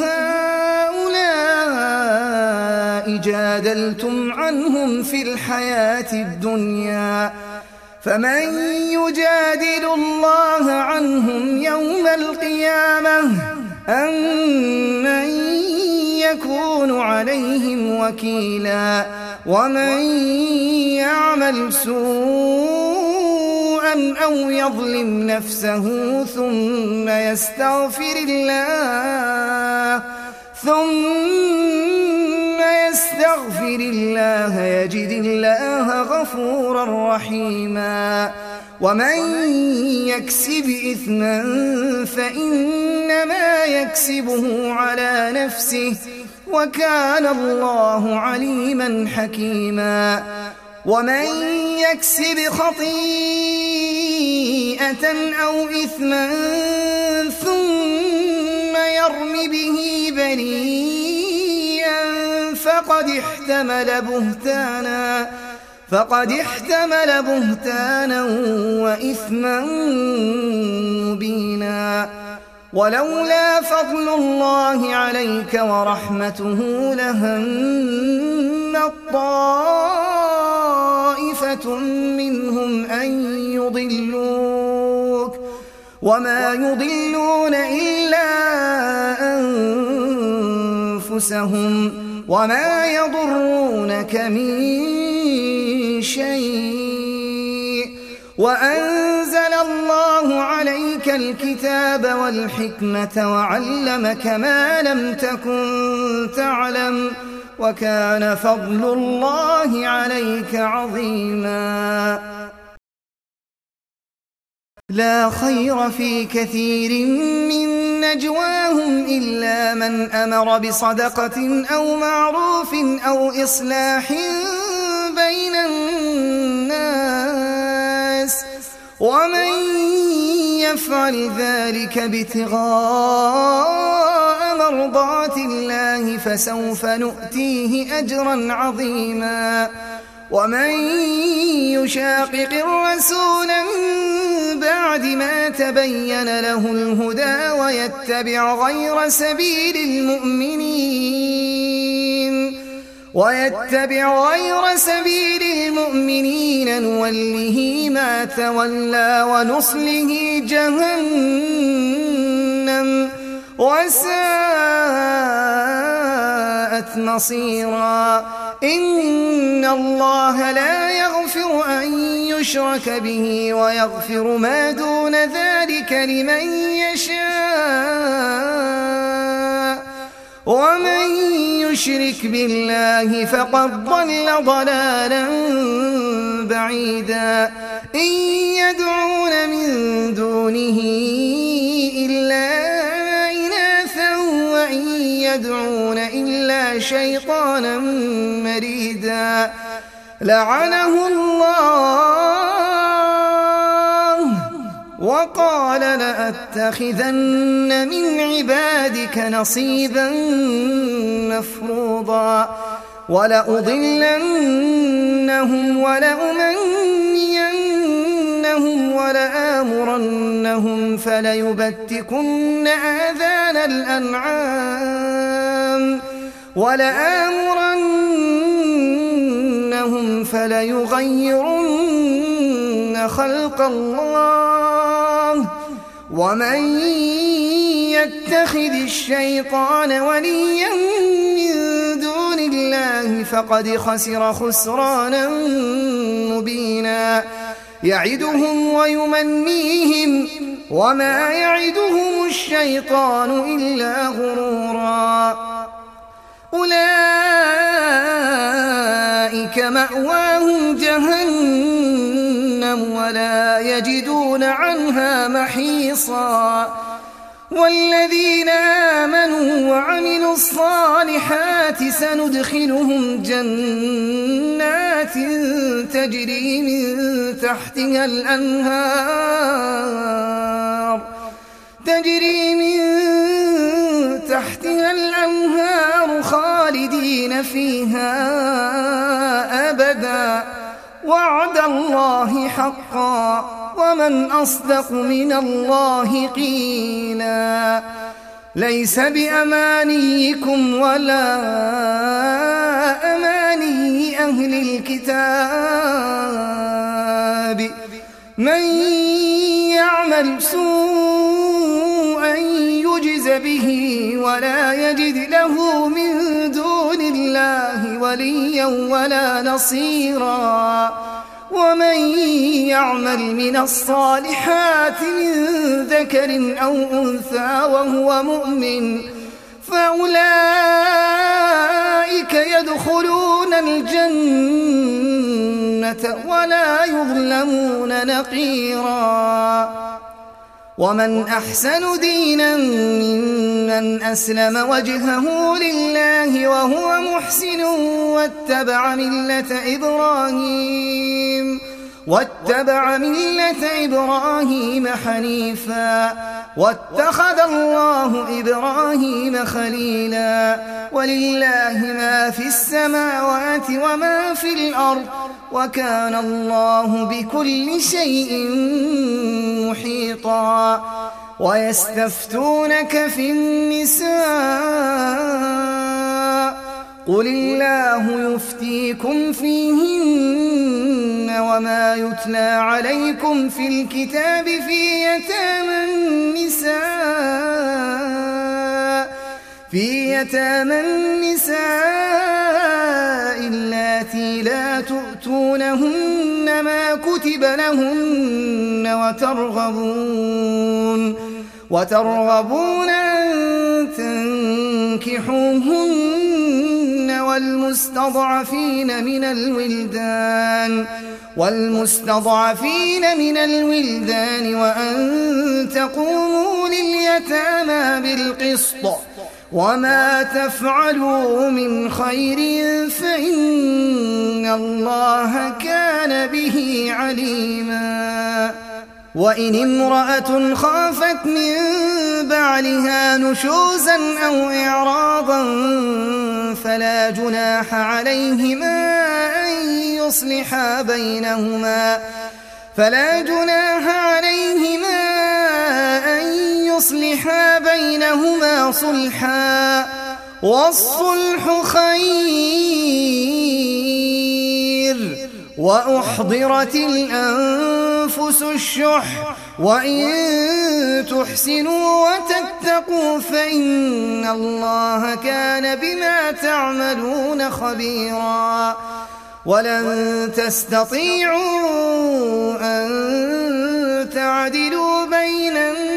هؤلاء جادلتم عنهم في الحياة الدنيا، فمن يجادل الله عنهم يوم القيامة أم من يكون عليهم وكيلا. ومن يعمل سوءا أو يظلم نفسه ثم يستغفر الله يجد الله غفورا رحيما. ومن يكسب إثما فإنما يكسبه على نفسه، وكان الله عليما حكيما. ومن يكسب خطيئة أو إثما ثم يرم به بريئا فقد احتمل بهتانا وإثما مبينا. ولولا فضل الله عليك ورحمته لهمت طائفة منهم أن يضلوك وما يضلون إلا أنفسهم وما يضرونك من شيء. وأنزل الله عليك الكتاب والحكمة وعلمك ما لم تكن تعلم وكان فضل الله عليك عظيما. لا خير في كثير من نجواهم إلا من أمر بصدقة أو معروف أو إصلاح بين الناس ومن يفعل ذلك ابتغاء مرضات الله فسوف نؤتيه أجرا عظيما. ومن يشاقق الرسول من بعد ما تبين له الهدى ويتبع غير سبيل المؤمنين نوله ما تولى ونصله جهنم وساءت مصيرا. إن الله لا يغفر أن يشرك به ويغفر ما دون ذلك لمن يشاء ومن يشرك بالله فقد ضل ضلالا بعيدا. إن يدعون من دونه إلا إناثا وإن يدعون إلا شيطانا مريدا. لعنه الله وقال لأتخذن من عبادك نصيبا مفروضا. ولأضلنهم ولأمنينهم ولآمرنهم فليبتكن آذان الأنعام ولآمرنهم فليغيرن خلق الله. ومن يتخذ الشيطان وليا من دون الله فقد خسر خسرانا مبينا. يعدهم ويمنيهم وما يعدهم الشيطان إلا غرورا. أولئك مأواهم جهنم ولا يجدون عنها محيصا. والذين آمنوا وعملوا الصالحات سندخلهم جنات تجري من تحتها الأنهار خالدين فيها أبدا. وعد الله حقا ومن أصدق من الله قيلا. ليس بأمانيكم ولا أماني أهل الكتاب. من يعمل سوءا يجز به ولا يجد له من دون الله وليا ولا نصيرا. ومن يعمل من الصالحات من ذكر أو أنثى وهو مؤمن فأولئك يدخلون الجنة ولا يظلمون نقيرا. ومن أحسن دينا ممن أسلم وجهه لله وهو محسن واتبع ملة إبراهيم واتبع ملة إبراهيم حنيفا واتخذ الله إبراهيم خليلا ولله ما في السماوات وما في الأرض وكان الله بكل شيء محيطا ويستفتونك في النساء قل الله يفتيكم فيهن وما يتلى عليكم في الكتاب في يتامى النساء اللاتي لا تؤتونهن ما كتب لهن وترغبون أن تنكحوهن والمستضعفين من الولدان وأن تقوموا لليتامى بالقسط وما تفعلوا من خير فإن الله كان به عليما وإن امرأة خافت من بعلها نشوزا أو إعراضا فلا جناح عليهما أن يصلحا بينهما صلحا والصلح خير وأحضرت الأنفس الشح وإن تحسنوا وتتقوا فإن الله كان بما تعملون خبيرا ولن تستطيعوا أن تعدلوا بين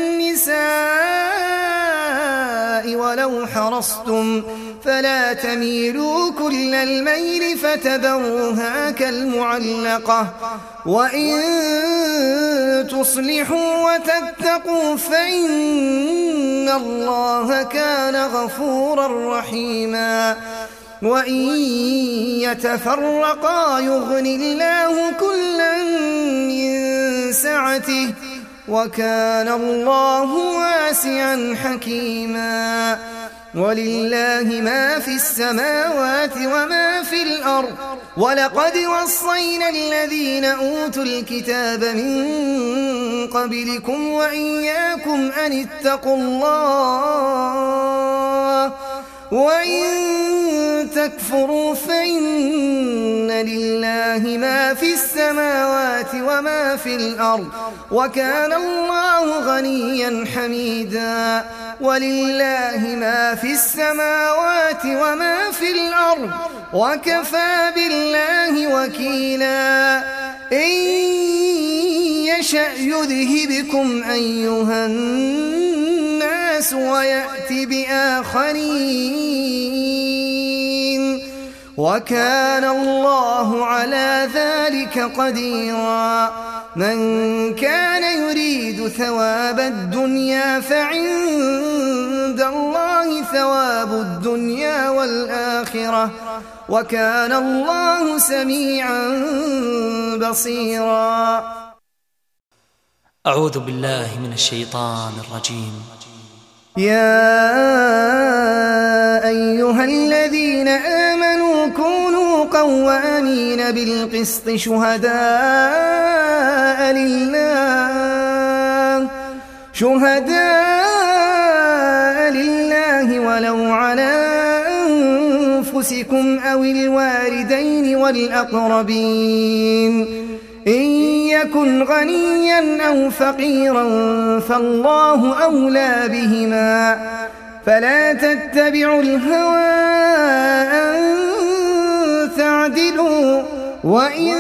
النساء ولو حرصتم فلا تميلوا كل الميل فتذروها كالمعلقة وإن تصلحوا وتتقوا فإن الله كان غفورا رحيما وإن يتفرقا يغن الله كلا من سعته وكان الله واسعا حكيما ولله ما في السماوات وما في الأرض ولقد وصينا الذين أوتوا الكتاب من قبلكم وإياكم أن اتقوا الله وإن تكفروا فإن لله ما في السماوات وما في الأرض وكان الله غنيا حميدا ولله ما في السماوات وما في الأرض وكفى بالله وكيلا إن يشأ يذهبكم أيها الناس ويأتي بآخرين وكان الله على ذلك قديرا من كان يريد ثواب الدنيا فعند الله ثواب الدنيا والآخرة وكان الله سميعا بصيرا أعوذ بالله من الشيطان الرجيم. يا أيها الذين آمنوا كونوا قوامين بالقسط شهداء لله ولو على أنفسكم أو الوالدين والأقربين إن يكن غنيا أو فقيرا فالله أولى بهما فلا تتبعوا الهوى أن تعدلوا وإن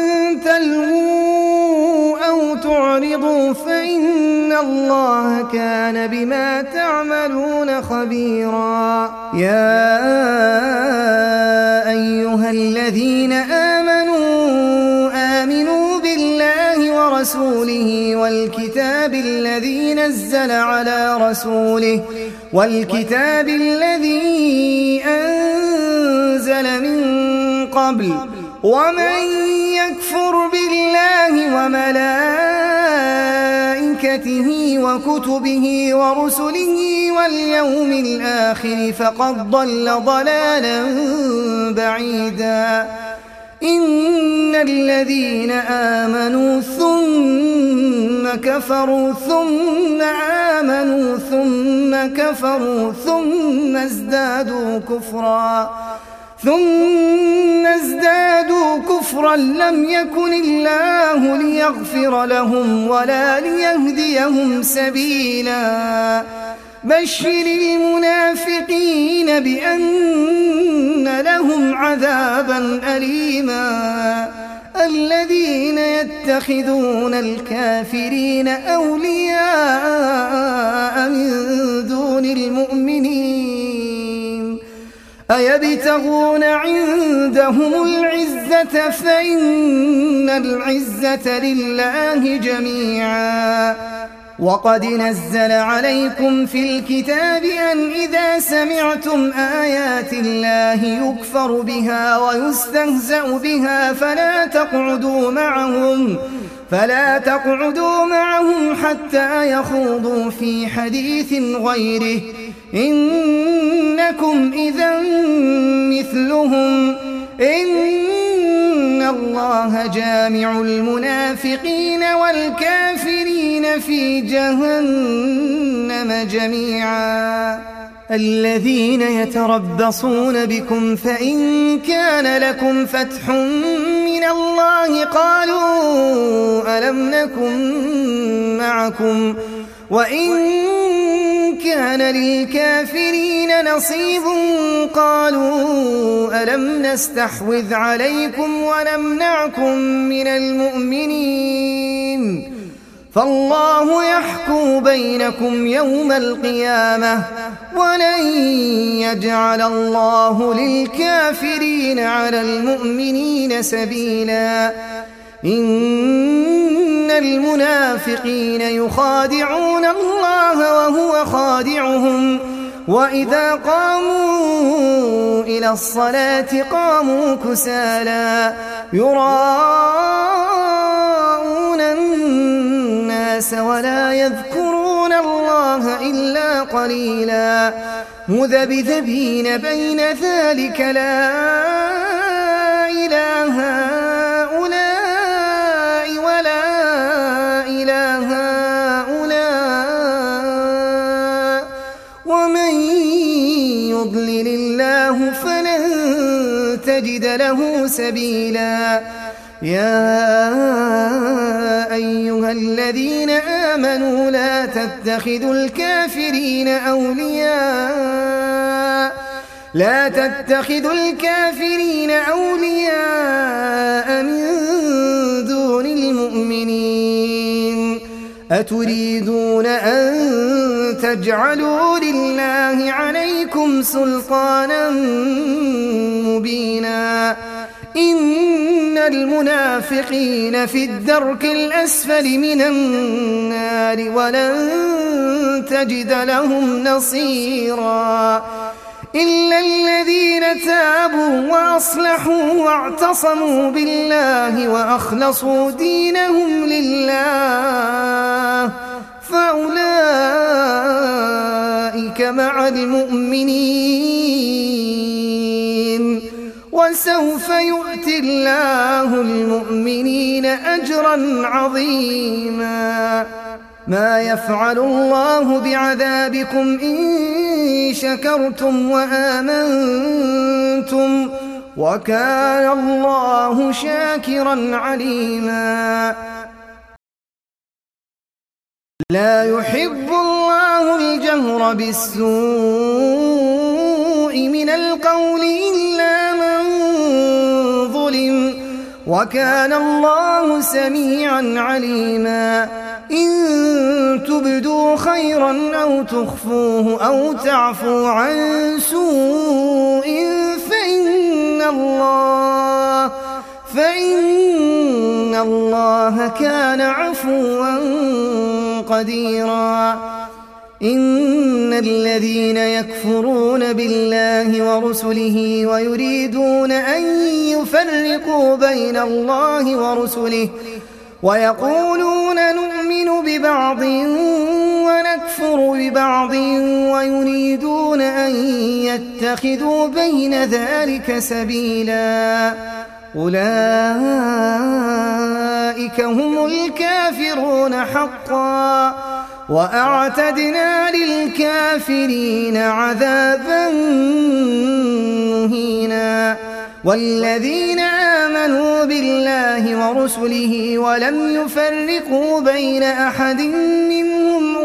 تلووا أو تعرضوا فإن الله كان بما تعملون خبيرا يا أيها الذين آمنوا بالله ورسوله والكتاب الذي نزل على رسوله والكتاب الذي أنزل من قبل ومن يكفر بالله وملائكته وكتبه ورسله واليوم الآخر فقد ضل ضلالا بعيدا إن الذين آمنوا ثم كفروا ثم آمنوا ثم كفروا ثم ازدادوا كفرا لم يكن الله ليغفر لهم ولا ليهديهم سبيلا بشر المنافقين بأن لهم عذابا أليما الذين يتخذون الكافرين أولياء من دون المؤمنين أيبتغون عندهم العزة فإن العزة لله جميعا وقد نزل عليكم في الكتاب أن إذا سمعتم آيات الله يكفر بها ويستهزأ بها فلا تقعدوا معهم حتى يخوضوا في حديث غيره إنكم إذا مثلهم إن الله جامع المنافقين والكافرين في جهنم جميعا الذين يتربصون بكم فإن كان لكم فتح من الله قالوا ألم نكن معكم وإن كان للكافرين نصيب قالوا ألم نستحوذ عليكم ونمنعكم من المؤمنين فالله يحكم بينكم يوم القيامة ولن يجعل الله للكافرين على المؤمنين سبيلا إن المنافقين يخادعون الله وهو خادعهم وإذا قاموا إلى الصلاة قاموا كسالى يراءون الناس ولا يذكرون الله إلا قليلا مذبذبين بين ذلك لا إله هؤلاء ولا إله هؤلاء ومن يضلل الله فلن تجد له سبيلا يا أيها الذين آمنوا لا تتخذوا الكافرين أولياء من دون المؤمنين أتريدون أن تجعلوا لله عليكم سلطانا مبينا إن المنافقين في الدرك الأسفل من النار ولن تجد لهم نصيرا إلا الذين تابوا وأصلحوا واعتصموا بالله وأخلصوا دينهم لله فأولئك مع المؤمنين وسوف يؤتي الله المؤمنين أجرا عظيما ما يفعل الله بعذابكم إن شكرتم وآمنتم وكان الله شاكرا عليما لا يحب الله الجهر بالسوء من القول إلا من ظلم وكان الله سميعا عليما إن تبدوا خيرا أو تخفوه أو تعفوا عن سوء فإن الله كان عفوا قديرا إن الذين يكفرون بالله ورسله ويريدون أن يفرقوا بين الله ورسله ويقولون نؤمن ببعض ونكفر ببعض ويريدون أن يتخذوا بين ذلك سبيلا أولئك هم الكافرون حقا وأعتدنا للكافرين عذابا مهينا والذين آمنوا بالله ورسله ولم يفرقوا بين أحد منهم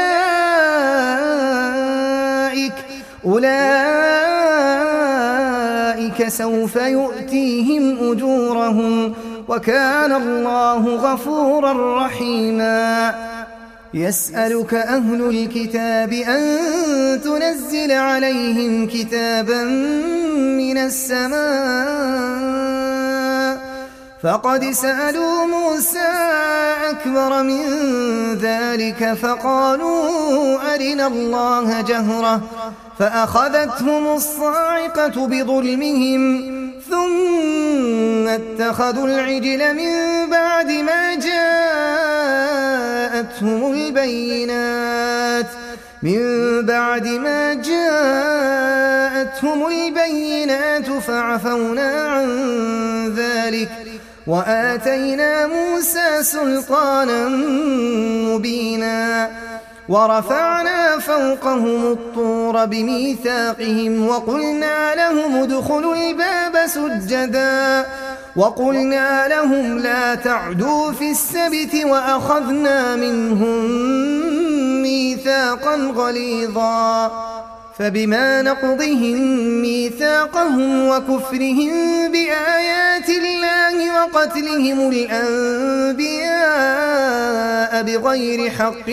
أولئك سوف يؤتيهم أجورهم وكان الله غفورا رحيما يسألك أهل الكتاب أن تنزل عليهم كتابا من السماء فقد سألوا موسى أكبر من ذلك فقالوا أرنا الله جهرة فأخذتهم الصاعقة بظلمهم ثم اتخذوا العجل من بعد ما جاءتهم البينات فعفونا عن ذلك وآتينا موسى سلطانا مبينا ورفعنا فوقهم الطور بميثاقهم وقلنا لهم ادخلوا الباب سجدا وقلنا لهم لا تعدوا في السبت وأخذنا منهم ميثاقا غليظا فبما نقضهم ميثاقهم وكفرهم بآيات الله وقتلهم الأنبياء بغير حق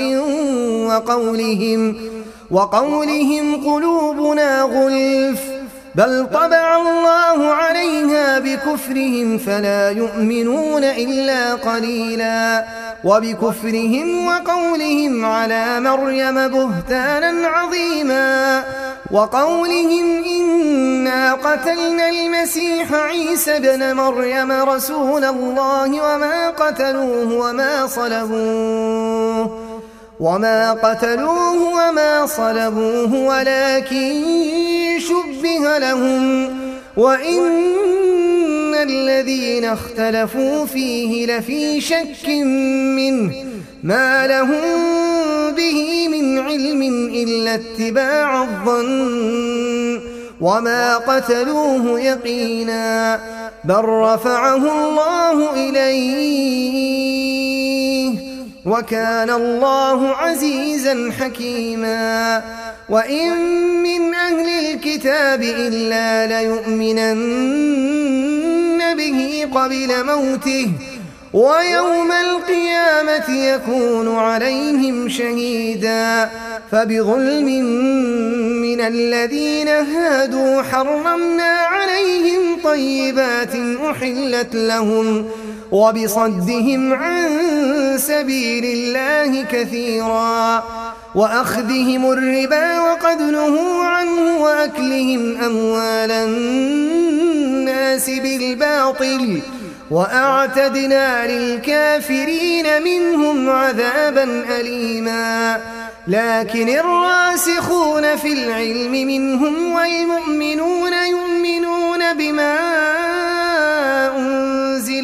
وقولهم قلوبنا غلف بل طبع الله عليها بكفرهم فلا يؤمنون إلا قليلا وبكفرهم وقولهم على مريم بهتانا عظيما وقولهم إنا قتلنا المسيح عيسى ابن مريم رسول الله وما قتلوه وما صلبوه ولكن شبه لهم وإن الذين اختلفوا فيه لفي شك منه ما لهم به من علم إلا اتباع الظن وما قتلوه يقينا بل رفعه الله إليه وكان الله عزيزا حكيما وإن من أهل الكتاب إلا ليؤمنن به قبل موته ويوم القيامة يكون عليهم شهيدا فبظلم من الذين هادوا حرمنا عليهم طيبات أحلت لهم وبصدهم عن سبيل الله كثيرا وأخذهم الربا وقد نهوا عنه وأكلهم أموال الناس بالباطل وأعتدنا للكافرين منهم عذابا أليما لكن الراسخون في العلم منهم والمؤمنون يؤمنون بما أنزل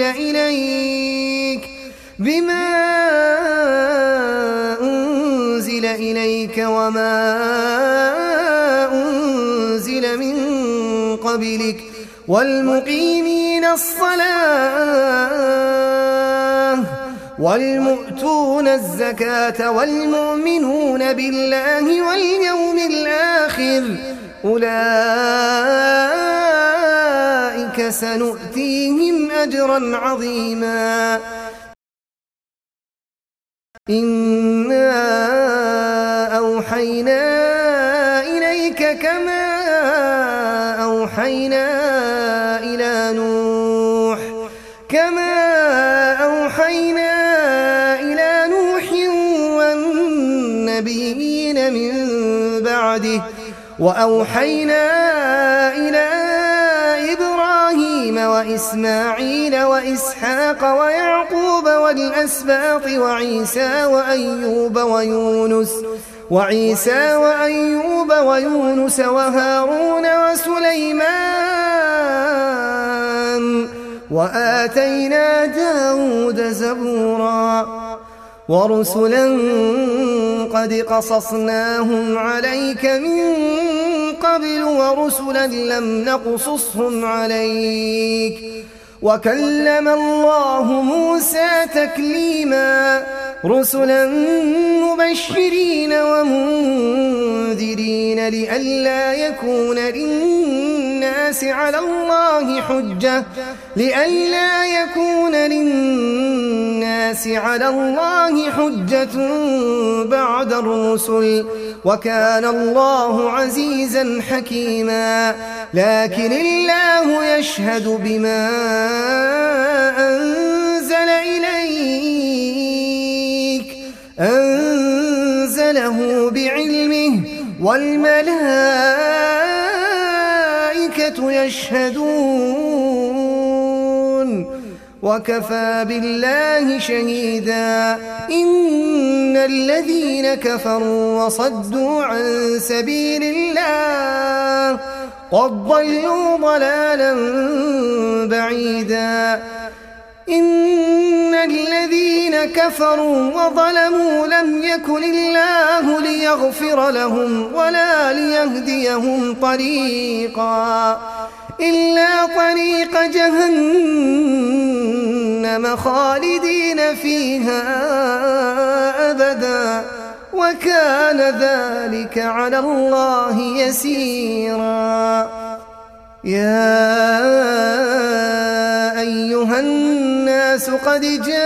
إليك وما أنزل من قبلك والمقيمين الصلاة والمؤتون الزكاة والمؤمنون بالله واليوم الآخر أولئك سنؤتيهم أجرا عظيما إنا أوحينا إليك كما أوحينا إلى نوح والنبيين من من بعده وأوحينا إلى إبراهيم وإسماعيل وإسحاق ويعقوب والأسباط وعيسى وأيوب ويونس وهارون وسليمان وآتينا داود زبورا ورسلا قد قصصناهم عليك من قبل ورسلا لم نقصصهم عليك وكلم الله موسى تكليما رسلا مبشرين ومنذرين لئلا يكون للناس على الله حجة بعد الرسل وكان الله عزيزا حكيما لكن الله يشهد بما أنزله بعلمه والملائكة يشهدون وكفى بالله شهيدا إن الذين كفروا وصدوا عن سبيل الله قد ضلوا ضلالا بعيدا إن الذين كفروا وظلموا لم يكن الله ليغفر لهم ولا ليهديهم طريقا إلا طريق جهنم خالدين فيها أبدا وكان ذلك على الله يسيرا يا أيها الناس قد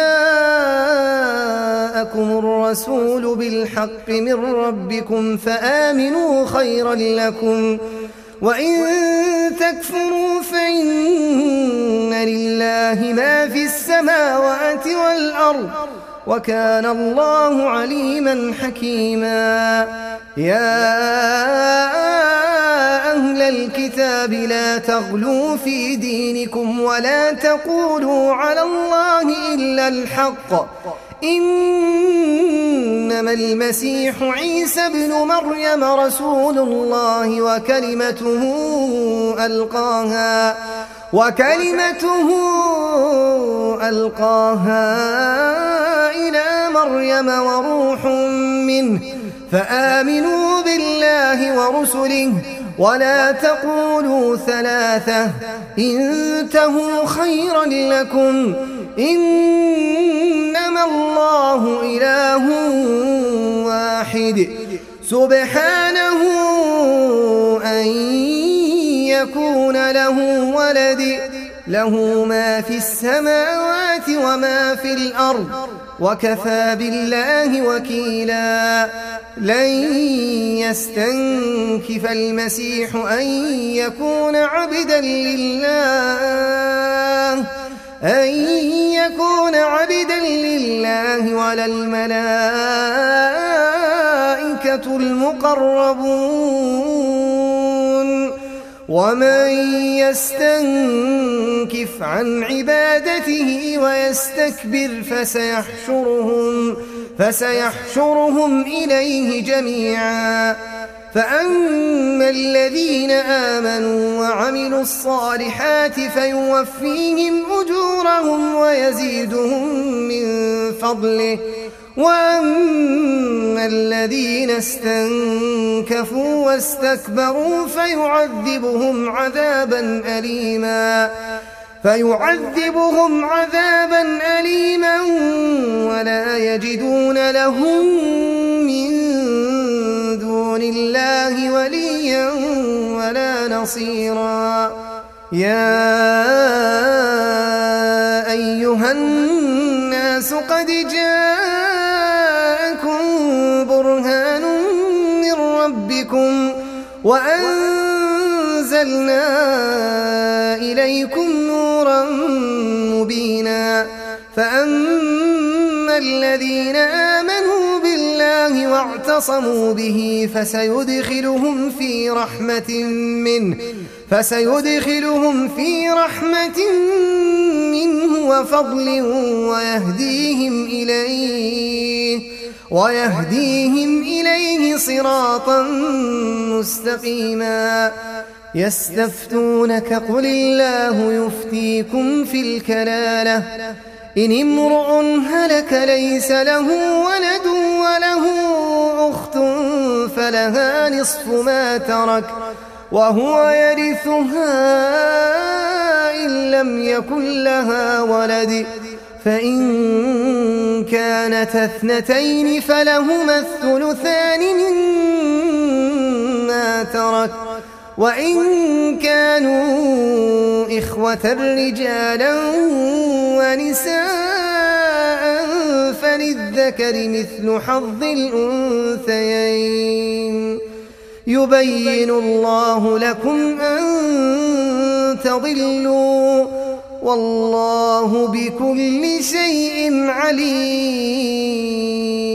جاءكم الرسول بالحق من ربكم فآمنوا خيرا لكم وإن تكفروا فإن لله ما في السماوات والأرض وكان الله عليما حكيما يا أهل الكتاب لا تغلوا في دينكم ولا تقولوا على الله إلا الحق إنما المسيح عيسى ابن مريم رسول الله وكلمته ألقاها إلى مريم وروح منه فآمنوا بالله ورسله ولا تقولوا ثلاثة انتهوا خيرا لكم إنما الله إله واحد سبحانه أن يكون له ولد له ما في السماوات وما في الأرض وكفى بالله وكيلا لن يستنكف المسيح أن يكون عبدا لله ولا الملائكة المقربون ومن يستنكف عن عبادته ويستكبر فسيحشرهم إليه جميعا فأما الذين آمنوا وعملوا الصالحات فيوفيهم أجورهم ويزيدهم من فضله وأما الذين استنكفوا واستكبروا فيعذبهم عذابا أليما ولا يجدون لهم من دون الله وليا ولا نصيرا يا أيها الناس قد جاءكم برهان من ربكم وأنزلنا إليكم نورا مبينا فأما الذين آمنوا بالله الله واعتصموا به فسيدخلهم في رحمة منه وفضل ويهديهم إليه صراطا مستقيما. يستفتونك قل الله يفتيكم في الكلالة إن امرؤ هلك ليس له ولد وله أخت فلها نصف ما ترك وهو يرثها إن لم يكن لها ولد فإن كانت اثنتين فلهما الثلثان مما ترك وإن كانوا إخوة رجالا ونساء فللذكر مثل حظ الأنثيين يبين الله لكم أن تضلوا والله بكل شيء عليم.